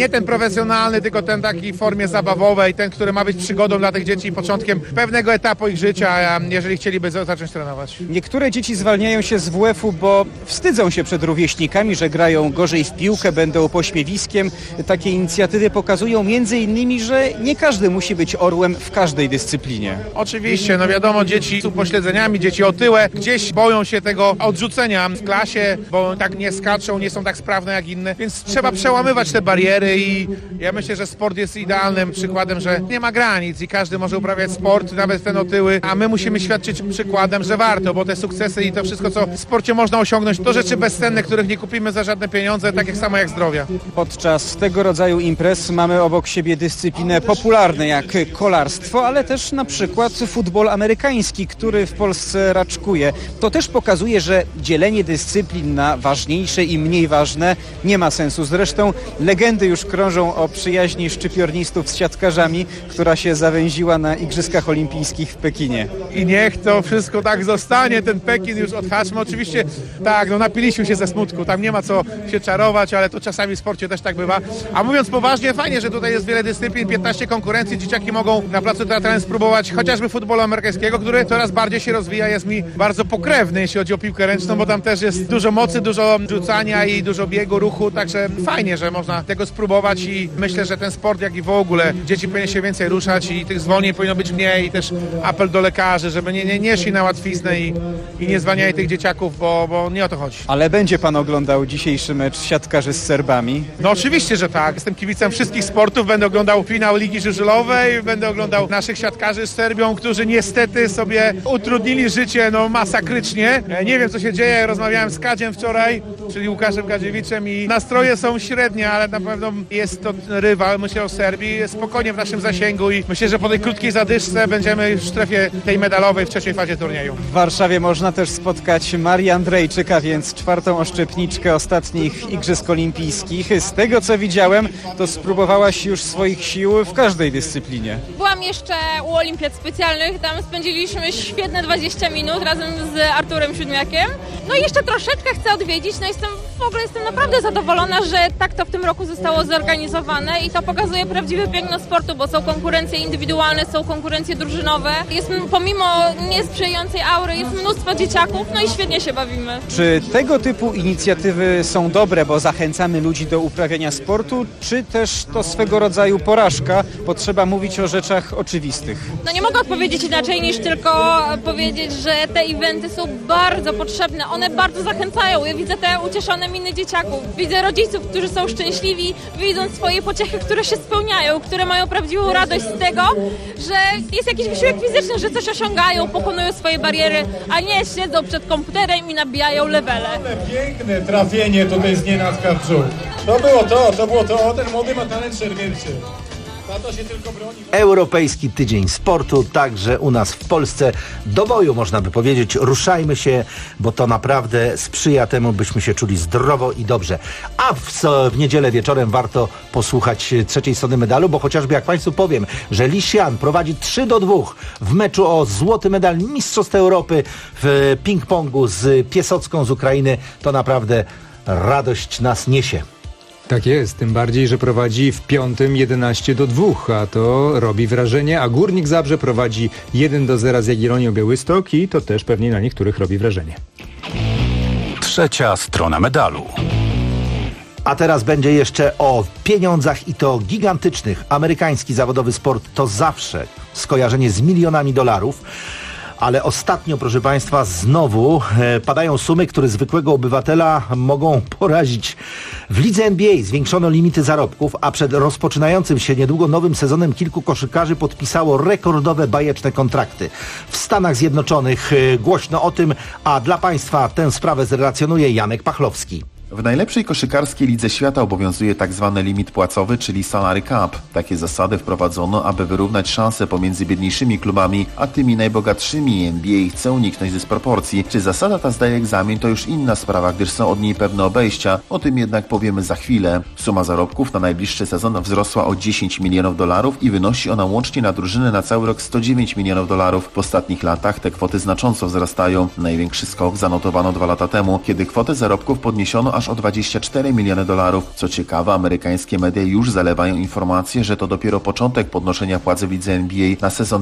Nie ten profesjonalny, tylko ten taki w formie zabawowej, ten, który ma być przygodą dla tych dzieci i początkiem pewnego etapu ich życia, jeżeli chcieliby zacząć trenować. Niektóre dzieci zwalniają się z WF-u, bo wstydzą się przed rówieśnikami, że grają gorzej w piłkę, będą pośmiewiskiem. Takie inicjatywy pokazują między innymi, że nie każdy musi być orłem w każdej dyscyplinie. Oczywiście, no wiadomo, dzieci z upośledzeniami, dzieci otyłe, gdzieś boją się tego odrzucenia w klasie, bo tak nie skaczą, nie są tak sprawne jak inne, więc trzeba przełamywać te bariery i ja myślę, że sport jest idealnym przykładem, że nie ma granic i każdy może uprawiać sport, nawet ten otyły, a my musimy świadczyć przykładem, że warto, bo te sukcesy i to wszystko, co w sporcie można osiągnąć, to rzeczy bezcenne, których nie kupimy za żadne pieniądze, tak samo jak zdrowia. Podczas tego rodzaju imprez mamy obok siebie dyscypliny popularne jak kolarstwo, ale też na przykład futbol amerykański, który w Polsce raczkuje. To też pokazuje, że dzielenie dyscyplin na ważniejsze i mniej ważne nie ma sensu. Zresztą legendy już krążą o przyjaźni szczypiornistów z siatkarzami, która się zawęziła na Igrzyskach Olimpijskich w Pekinie. I niech to wszystko tak zostanie, ten Pekin już odhaczmy. Oczywiście tak, no napiliśmy się ze smutku, tam nie ma co się czarować, ale to czasami w sporcie też tak bywa. A mówiąc poważnie, fajnie, że tutaj jest wiele dyscyplin, 15 konkurencji, dzieciaki mogą na placu teatralnym spróbować chociażby futbolu amerykańskiego, który coraz bardziej się rozwija, jest mi bardzo pokrewny, jeśli chodzi o piłkę ręczną, bo tam też jest dużo mocy, dużo rzucania i dużo biegu, ruchu, także fajnie, że można tego spróbować i myślę, że ten sport, jak i w ogóle, dzieci powinny się więcej ruszać i tych zwolnień powinno być mniej i też apel do lekarzy, żeby nie szli na łatwiznę i nie zwalniali tych dzieciaków, bo nie o to chodzi. Ale będzie pan oglądał dzisiejszy mecz siatkarzy z Serbami? No oczywiście, że tak. Jestem kibicem wszystkich sportów, będę oglądał finał Ligi Żużlowej, będę oglądał naszych siatkarzy z Serbią, którzy niestety sobie utrudnili życie masakrycznie. Nie wiem, co się dzieje, rozmawiałem z Kadziem wczoraj, czyli Łukaszem Kadziewiczem i nastroje są średnie, ale na pewno jest to rywal, myślę o Serbii, spokojnie w naszym zasięgu i myślę, że po tej krótkiej zadyszce będziemy w strefie tej medalowej w trzeciej fazie turnieju. W Warszawie można też spotkać Marię Andrejczyka, więc czwartą oszczepniczkę ostatnich Igrzysk Olimpijskich. Z tego, co widziałem, to spróbowałaś już swoich sił w każdej dyscyplinie. Byłam jeszcze u Olimpiad Specjalnych, tam spędziliśmy świetne 20 minut razem z Arturem Siódmiakiem. No i jeszcze troszeczkę chcę odwiedzić, jestem naprawdę zadowolona, że tak to w tym roku zostało zorganizowane i to pokazuje prawdziwe piękno sportu, bo są konkurencje indywidualne, są konkurencje drużynowe. Pomimo niesprzyjającej aury jest mnóstwo dzieciaków, no i świetnie się bawimy. Czy tego typu inicjatywy są dobre, bo zachęcamy ludzi do uprawiania sportu, czy też to swego rodzaju porażka, bo trzeba mówić o rzeczach oczywistych? No nie mogę odpowiedzieć inaczej niż tylko powiedzieć, że te eventy są bardzo potrzebne. One bardzo zachęcają. Ja widzę te ucieszone miny dzieciaków. Widzę rodziców, którzy są szczęśliwi, widząc swoje pociechy, które się spełniają, które mają prawdziwą radość z tego, że jest jakiś wysiłek fizyczny, że coś osiągają, pokonują swoje bariery, a nie siedzą przed komputerem i nabijają levele. Piękne trafienie tutaj z nienacka w brzuch. To było to, ten młody ma talent czerwienczy. To się tylko broni. Europejski Tydzień Sportu, także u nas w Polsce do boju, można by powiedzieć. Ruszajmy się, bo to naprawdę sprzyja temu, byśmy się czuli zdrowo i dobrze. A w niedzielę wieczorem warto posłuchać trzeciej strony medalu, bo chociażby jak Państwu powiem, że Lixian prowadzi 3-2 w meczu o złoty medal Mistrzostw Europy w ping-pongu z Piesocką z Ukrainy, to naprawdę radość nas niesie. Tak jest, tym bardziej, że prowadzi w piątym 11-2, a to robi wrażenie, a Górnik Zabrze prowadzi 1-0 z Jagiellonią Białystok i to też pewnie na niektórych robi wrażenie. Trzecia strona medalu. A teraz będzie jeszcze o pieniądzach i to gigantycznych. Amerykański zawodowy sport to zawsze skojarzenie z milionami dolarów. Ale ostatnio, proszę Państwa, znowu padają sumy, które zwykłego obywatela mogą porazić. W lidze NBA zwiększono limity zarobków, a przed rozpoczynającym się niedługo nowym sezonem kilku koszykarzy podpisało rekordowe bajeczne kontrakty. W Stanach Zjednoczonych głośno o tym, a dla Państwa tę sprawę zrelacjonuje Janek Pachlowski. W najlepszej koszykarskiej lidze świata obowiązuje tzw. limit płacowy, czyli salary cap. Takie zasady wprowadzono, aby wyrównać szanse pomiędzy biedniejszymi klubami, a tymi najbogatszymi. NBA chce uniknąć dysproporcji. Czy zasada ta zdaje egzamin, to już inna sprawa, gdyż są od niej pewne obejścia. O tym jednak powiemy za chwilę. Suma zarobków na najbliższy sezon wzrosła o $10 milionów i wynosi ona łącznie na drużynę na cały rok $109 milionów. W ostatnich latach te kwoty znacząco wzrastają. Największy skok zanotowano 2 lata temu, kiedy kwotę zarobków podniesiono aż o $24 miliony. Co ciekawe, amerykańskie media już zalewają informacje, że to dopiero początek podnoszenia płacy w lidze NBA. Na sezon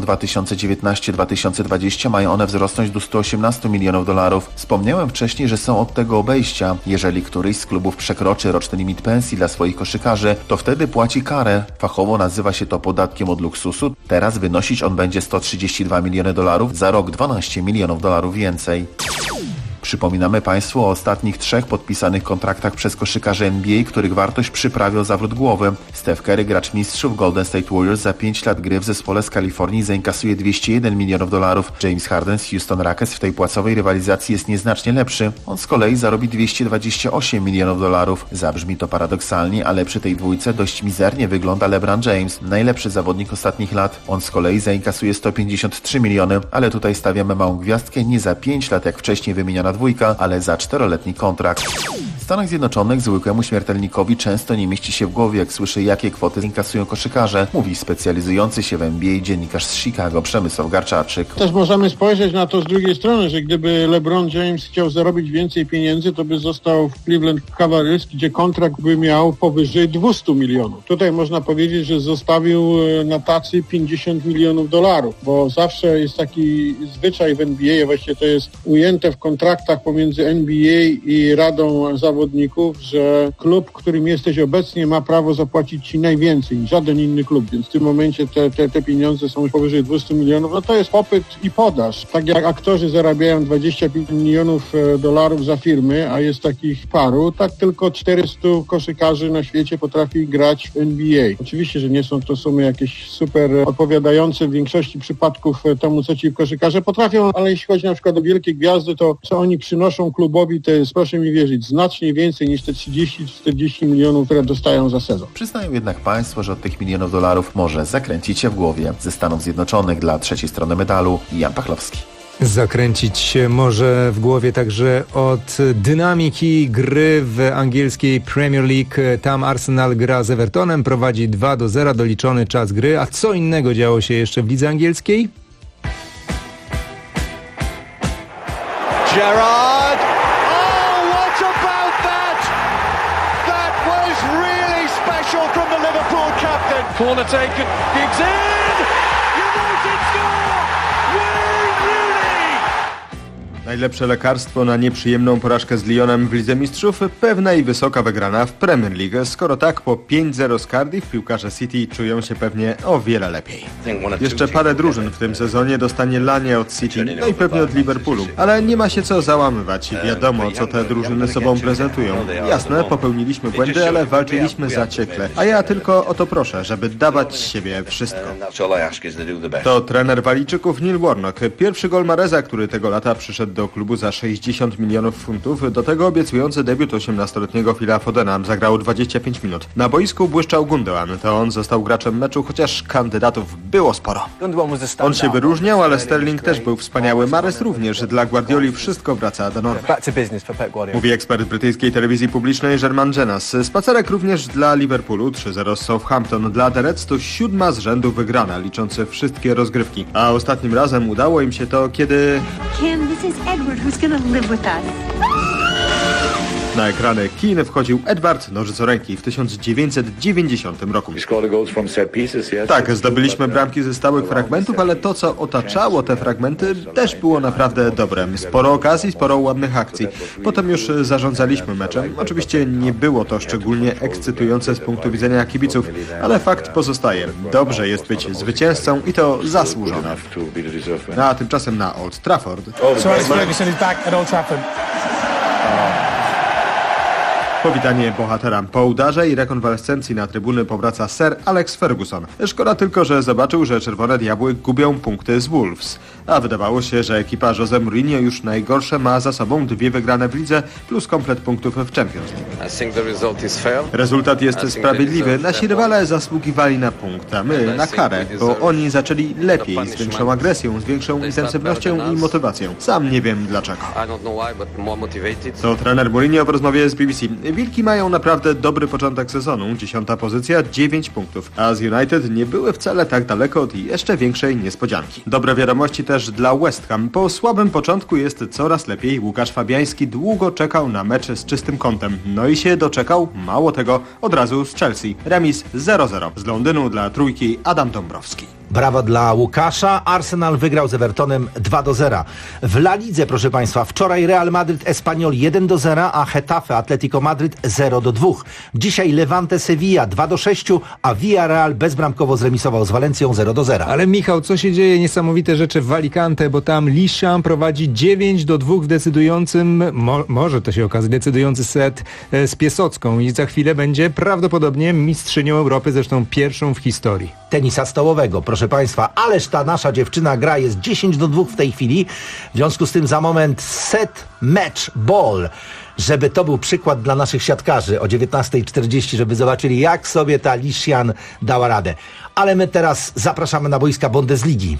2019-2020 mają one wzrosnąć do $118 milionów. Wspomniałem wcześniej, że są od tego obejścia. Jeżeli któryś z klubów przekroczy roczny limit pensji dla swoich koszykarzy, to wtedy płaci karę. Fachowo nazywa się to podatkiem od luksusu. Teraz wynosić on będzie $132 miliony, za rok $12 milionów więcej. Przypominamy Państwu o ostatnich 3 podpisanych kontraktach przez koszykarzy NBA, których wartość przyprawił zawrót głowy. Steph Curry, gracz mistrzów Golden State Warriors, za 5 lat gry w zespole z Kalifornii zainkasuje $201 milionów. James Harden z Houston Rockets w tej płacowej rywalizacji jest nieznacznie lepszy. On z kolei zarobi $228 milionów. Zabrzmi to paradoksalnie, ale przy tej dwójce dość mizernie wygląda LeBron James, najlepszy zawodnik ostatnich lat. On z kolei zainkasuje $153 miliony, ale tutaj stawiamy małą gwiazdkę, nie za 5 lat jak wcześniej wymieniona dwójka, ale za 4-letni kontrakt. W Stanach Zjednoczonych zwykłemu śmiertelnikowi często nie mieści się w głowie, jak słyszy, jakie kwoty inkasują koszykarze, mówi specjalizujący się w NBA dziennikarz z Chicago Przemysław Garczaczyk. Też możemy spojrzeć na to z drugiej strony, że gdyby LeBron James chciał zarobić więcej pieniędzy, to by został w Cleveland Cavaliers, gdzie kontrakt by miał powyżej $200 milionów. Tutaj można powiedzieć, że zostawił na tacy $50 milionów, bo zawsze jest taki zwyczaj w NBA, właściwie to jest ujęte w kontraktach pomiędzy NBA i Radą Zawodników, że klub, którym jesteś obecnie, ma prawo zapłacić ci najwięcej niż żaden inny klub, więc w tym momencie te pieniądze są już powyżej $200 milionów, no to jest popyt i podaż. Tak jak aktorzy zarabiają $25 milionów za firmy, a jest takich paru, tak tylko 400 koszykarzy na świecie potrafi grać w NBA. Oczywiście, że nie są to sumy jakieś super odpowiadające w większości przypadków temu, co ci koszykarze potrafią, ale jeśli chodzi na przykład o wielkie gwiazdy, to co oni przynoszą klubowi, to jest, proszę mi wierzyć, znacznie więcej niż te 30-40 milionów, które dostają za sezon. Przyznają jednak Państwo, że od tych milionów dolarów może zakręcić się w głowie. Ze Stanów Zjednoczonych dla trzeciej strony medalu Jan Pachlowski. Zakręcić się może w głowie także od dynamiki gry w angielskiej Premier League. Tam Arsenal gra z Evertonem, prowadzi 2-0, doliczony czas gry. A co innego działo się jeszcze w lidze angielskiej? Gerrard! Oh, what about that? That was really special from the Liverpool captain. Corner taken, Giggs in! United score! Wayne Rooney! Najlepsze lekarstwo na nieprzyjemną porażkę z Lyonem w Lidze Mistrzów, pewna i wysoka wygrana w Premier League. Skoro tak, po 5-0 z Cardiff piłkarze City czują się pewnie o wiele lepiej. Jeszcze parę drużyn w tym sezonie dostanie lanie od City, no i pewnie od Liverpoolu. Ale nie ma się co załamywać. Wiadomo, co te drużyny sobą prezentują. Jasne, popełniliśmy błędy, ale walczyliśmy zaciekle. A ja tylko o to proszę, żeby dawać z siebie wszystko. To trener Walijczyków Neil Warnock. Pierwszy gol Mareza, który tego lata przyszedł do klubu za 60 milionów funtów. Do tego obiecujący debiut 18-letniego Phila Fodena. Zagrał 25 minut. Na boisku błyszczał Gundogan. To on został graczem meczu, chociaż kandydatów było sporo. On się wyróżniał, ale Sterling też był wspaniały. Mahrez również. Dla Guardioli wszystko wraca do normy. Mówi ekspert brytyjskiej telewizji publicznej German Jenas. Spacerek również dla Liverpoolu. 3-0 z Southampton. Dla The Reds to 7. z rzędu wygrana, licząc wszystkie rozgrywki. A ostatnim razem udało im się to, kiedy... Kim, this is Edward, who's gonna live with us. Na ekrany kin wchodził Edward Nożycoręki w 1990 roku. Tak, zdobyliśmy bramki ze stałych fragmentów, ale to, co otaczało te fragmenty, też było naprawdę dobre. Sporo okazji, sporo ładnych akcji. Potem już zarządzaliśmy meczem. Oczywiście nie było to szczególnie ekscytujące z punktu widzenia kibiców, ale fakt pozostaje. Dobrze jest być zwycięzcą i to zasłużone. A tymczasem na Old Trafford. Ferguson is back at Old Trafford. Powitanie bohatera. Po udarze i rekonwalescencji na trybuny powraca Sir Alex Ferguson. Szkoda tylko, że zobaczył, że Czerwone Diabły gubią punkty z Wolves. A wydawało się, że ekipa Jose Mourinho już najgorsze ma za sobą 2 wygrane w lidze plus komplet punktów w Champions League. Rezultat jest sprawiedliwy. Nasi rywale zasługiwali na punkt, a my na karę, bo oni zaczęli lepiej, z większą agresją, z większą intensywnością i motywacją. Sam nie wiem dlaczego. To trener Mourinho w rozmowie z BBC. Wilki mają naprawdę dobry początek sezonu. 10. pozycja, 9 punktów. A z United nie były wcale tak daleko od jeszcze większej niespodzianki. Dobre wiadomości też dla West Ham. Po słabym początku jest coraz lepiej. Łukasz Fabiański długo czekał na mecz z czystym kątem. No i się doczekał. Mało tego, od razu z Chelsea. Remis 0-0. Z Londynu dla trójki Adam Dąbrowski. Brawa dla Łukasza. Arsenal wygrał z Evertonem 2-0. W La Lidze, proszę Państwa, wczoraj Real Madrid Espanyol 1-0, a Getafe Atletico Madryt 0-2. Dzisiaj Levante Sevilla 2-6, a Villarreal bezbramkowo zremisował z Walencją 0-0. Ale Michał, co się dzieje? Niesamowite rzeczy w Alicante, bo tam Liszan prowadzi 9-2 w decydującym, może to się okazać, decydujący set z Piesocką i za chwilę będzie prawdopodobnie mistrzynią Europy, zresztą pierwszą w historii. Tenisa stołowego, proszę Państwa, ależ ta nasza dziewczyna gra, jest 10-2 w tej chwili, w związku z tym za moment set, match, ball, żeby to był przykład dla naszych siatkarzy o 19:40, żeby zobaczyli, jak sobie ta Liszan dała radę. Ale my teraz zapraszamy na boiska Bundesligi.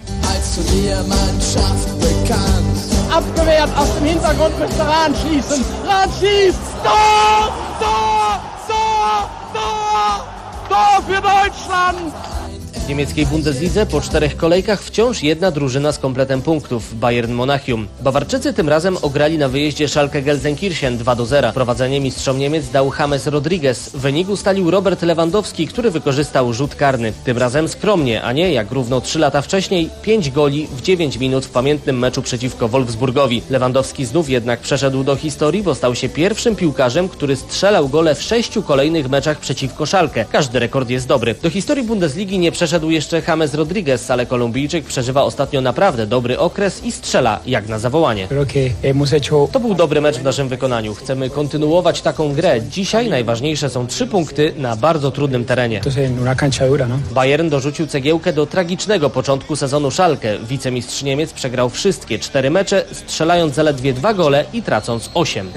Abgewehrt aus dem Hintergrund müsste Rahn schießen. Rahn schießt! Tor! Tor! Tor! Tor! Tor für Deutschland! W niemieckiej Bundeslidze po 4 kolejkach wciąż jedna drużyna z kompletem punktów, Bayern Monachium. Bawarczycy tym razem ograli na wyjeździe Schalke Gelsenkirchen 2-0. Prowadzenie mistrzom Niemiec dał James Rodriguez. Wynik ustalił Robert Lewandowski, który wykorzystał rzut karny. Tym razem skromnie, a nie jak równo 3 lata wcześniej 5 goli w 9 minut w pamiętnym meczu przeciwko Wolfsburgowi. Lewandowski znów jednak przeszedł do historii, bo stał się pierwszym piłkarzem, który strzelał gole w 6 kolejnych meczach przeciwko Schalke. Każdy rekord jest dobry. Do historii Bundesligi nie przeszedł jeszcze James Rodriguez, ale Kolumbijczyk przeżywa ostatnio naprawdę dobry okres i strzela jak na zawołanie. To był dobry mecz w naszym wykonaniu. Chcemy kontynuować taką grę. Dzisiaj najważniejsze są 3 punkty na bardzo trudnym terenie. Bayern dorzucił cegiełkę do tragicznego początku sezonu Schalke. Wicemistrz Niemiec przegrał wszystkie 4 mecze, strzelając zaledwie 2 gole i tracąc 8.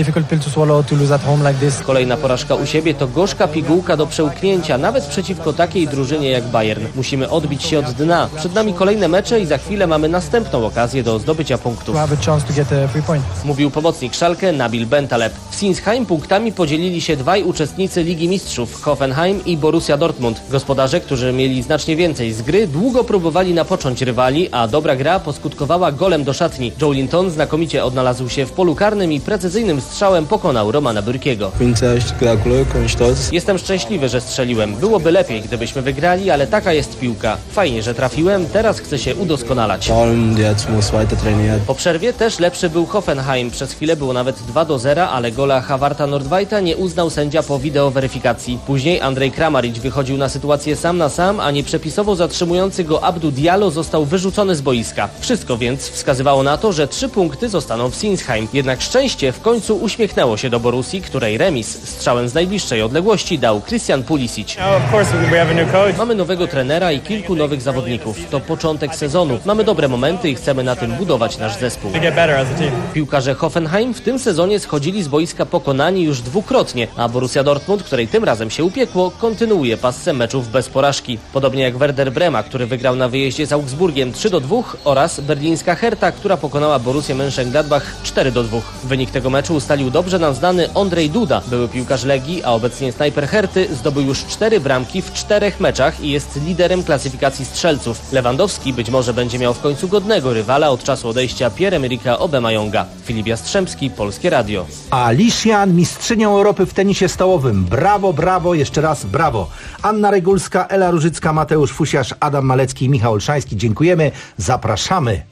Kolejna porażka u siebie to gorzka pigułka do przełknięcia, nawet przeciwko takiej drużynie jak Bayern. Musimy odbić się od dna. Przed nami kolejne mecze i za chwilę mamy następną okazję do zdobycia punktów. Mówił pomocnik Schalke Nabil Bentaleb. W Sinsheim punktami podzielili się 2 uczestnicy Ligi Mistrzów, Hoffenheim i Borussia Dortmund. Gospodarze, którzy mieli znacznie więcej z gry, długo próbowali napocząć rywali, a dobra gra poskutkowała golem do szatni. Joelinton znakomicie odnalazł się w polu karnym i precyzyjnym strzałem pokonał Romana Bürkiego. Jestem szczęśliwy, że strzeliłem. Byłoby lepiej, gdybyśmy wygrali, ale taka jest piłka. Fajnie, że trafiłem, teraz chcę się udoskonalać. Po przerwie też lepszy był Hoffenheim. Przez chwilę było nawet 2-0, ale gola Havarta Nordweita nie uznał sędzia po wideoweryfikacji. Później Andrej Kramaric wychodził na sytuację sam na sam, a nieprzepisowo zatrzymujący go Abdou Diallo został wyrzucony z boiska. Wszystko więc wskazywało na to, że 3 punkty zostaną w Sinsheim. Jednak szczęście w końcu uśmiechnęło się do Borussii, której remis strzałem z najbliższej odległości dał Christian Pulisic. Mamy nowego trenera i kilku nowych zawodników. To początek sezonu. Mamy dobre momenty i chcemy na tym budować nasz zespół. Piłkarze Hoffenheim w tym sezonie schodzili z boiska pokonani już 2-krotnie, a Borussia Dortmund, której tym razem się upiekło, kontynuuje passę meczów bez porażki. Podobnie jak Werder Brema, który wygrał na wyjeździe z Augsburgiem 3-2 oraz berlińska Hertha, która pokonała Borussię Mönchengladbach 4-2. Wynik tego meczu ustalił dobrze nam znany Ondrej Duda. Były piłkarz Legii, a obecnie snajper Herty, zdobył już 4 bramki w 4 meczach i jest liderem klasyfikacji strzelców. Lewandowski być może będzie miał w końcu godnego rywala od czasu odejścia Pierre-Emerick'a Aubameyanga. Filip Jastrzębski, Polskie Radio. A Liszan mistrzynią Europy w tenisie stołowym. Brawo, brawo, jeszcze raz brawo. Anna Regulska, Ela Różycka, Mateusz Fusiarz, Adam Malecki i Michał Olszański. Dziękujemy. Zapraszamy.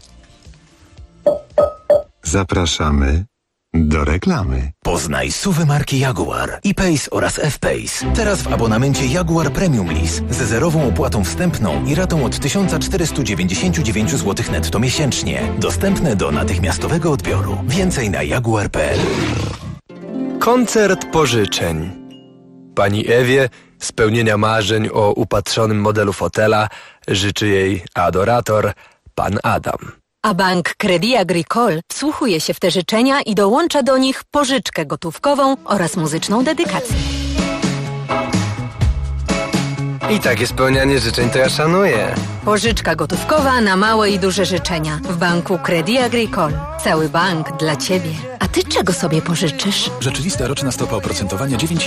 Zapraszamy do reklamy. Poznaj SUV-y marki Jaguar, E-Pace oraz F-Pace. Teraz w abonamencie Jaguar Premium Lease ze zerową opłatą wstępną i ratą od 1499 zł netto miesięcznie. Dostępne do natychmiastowego odbioru. Więcej na jaguar.pl. Koncert pożyczeń. Pani Ewie spełnienia marzeń o upatrzonym modelu fotela życzy jej adorator, pan Adam. A bank Crédit Agricole wsłuchuje się w te życzenia i dołącza do nich pożyczkę gotówkową oraz muzyczną dedykację. I takie spełnianie życzeń to ja szanuję. Pożyczka gotówkowa na małe i duże życzenia. W banku Crédit Agricole. Cały bank dla Ciebie. A Ty czego sobie pożyczysz? Rzeczywista roczna stopa oprocentowania 9,7%.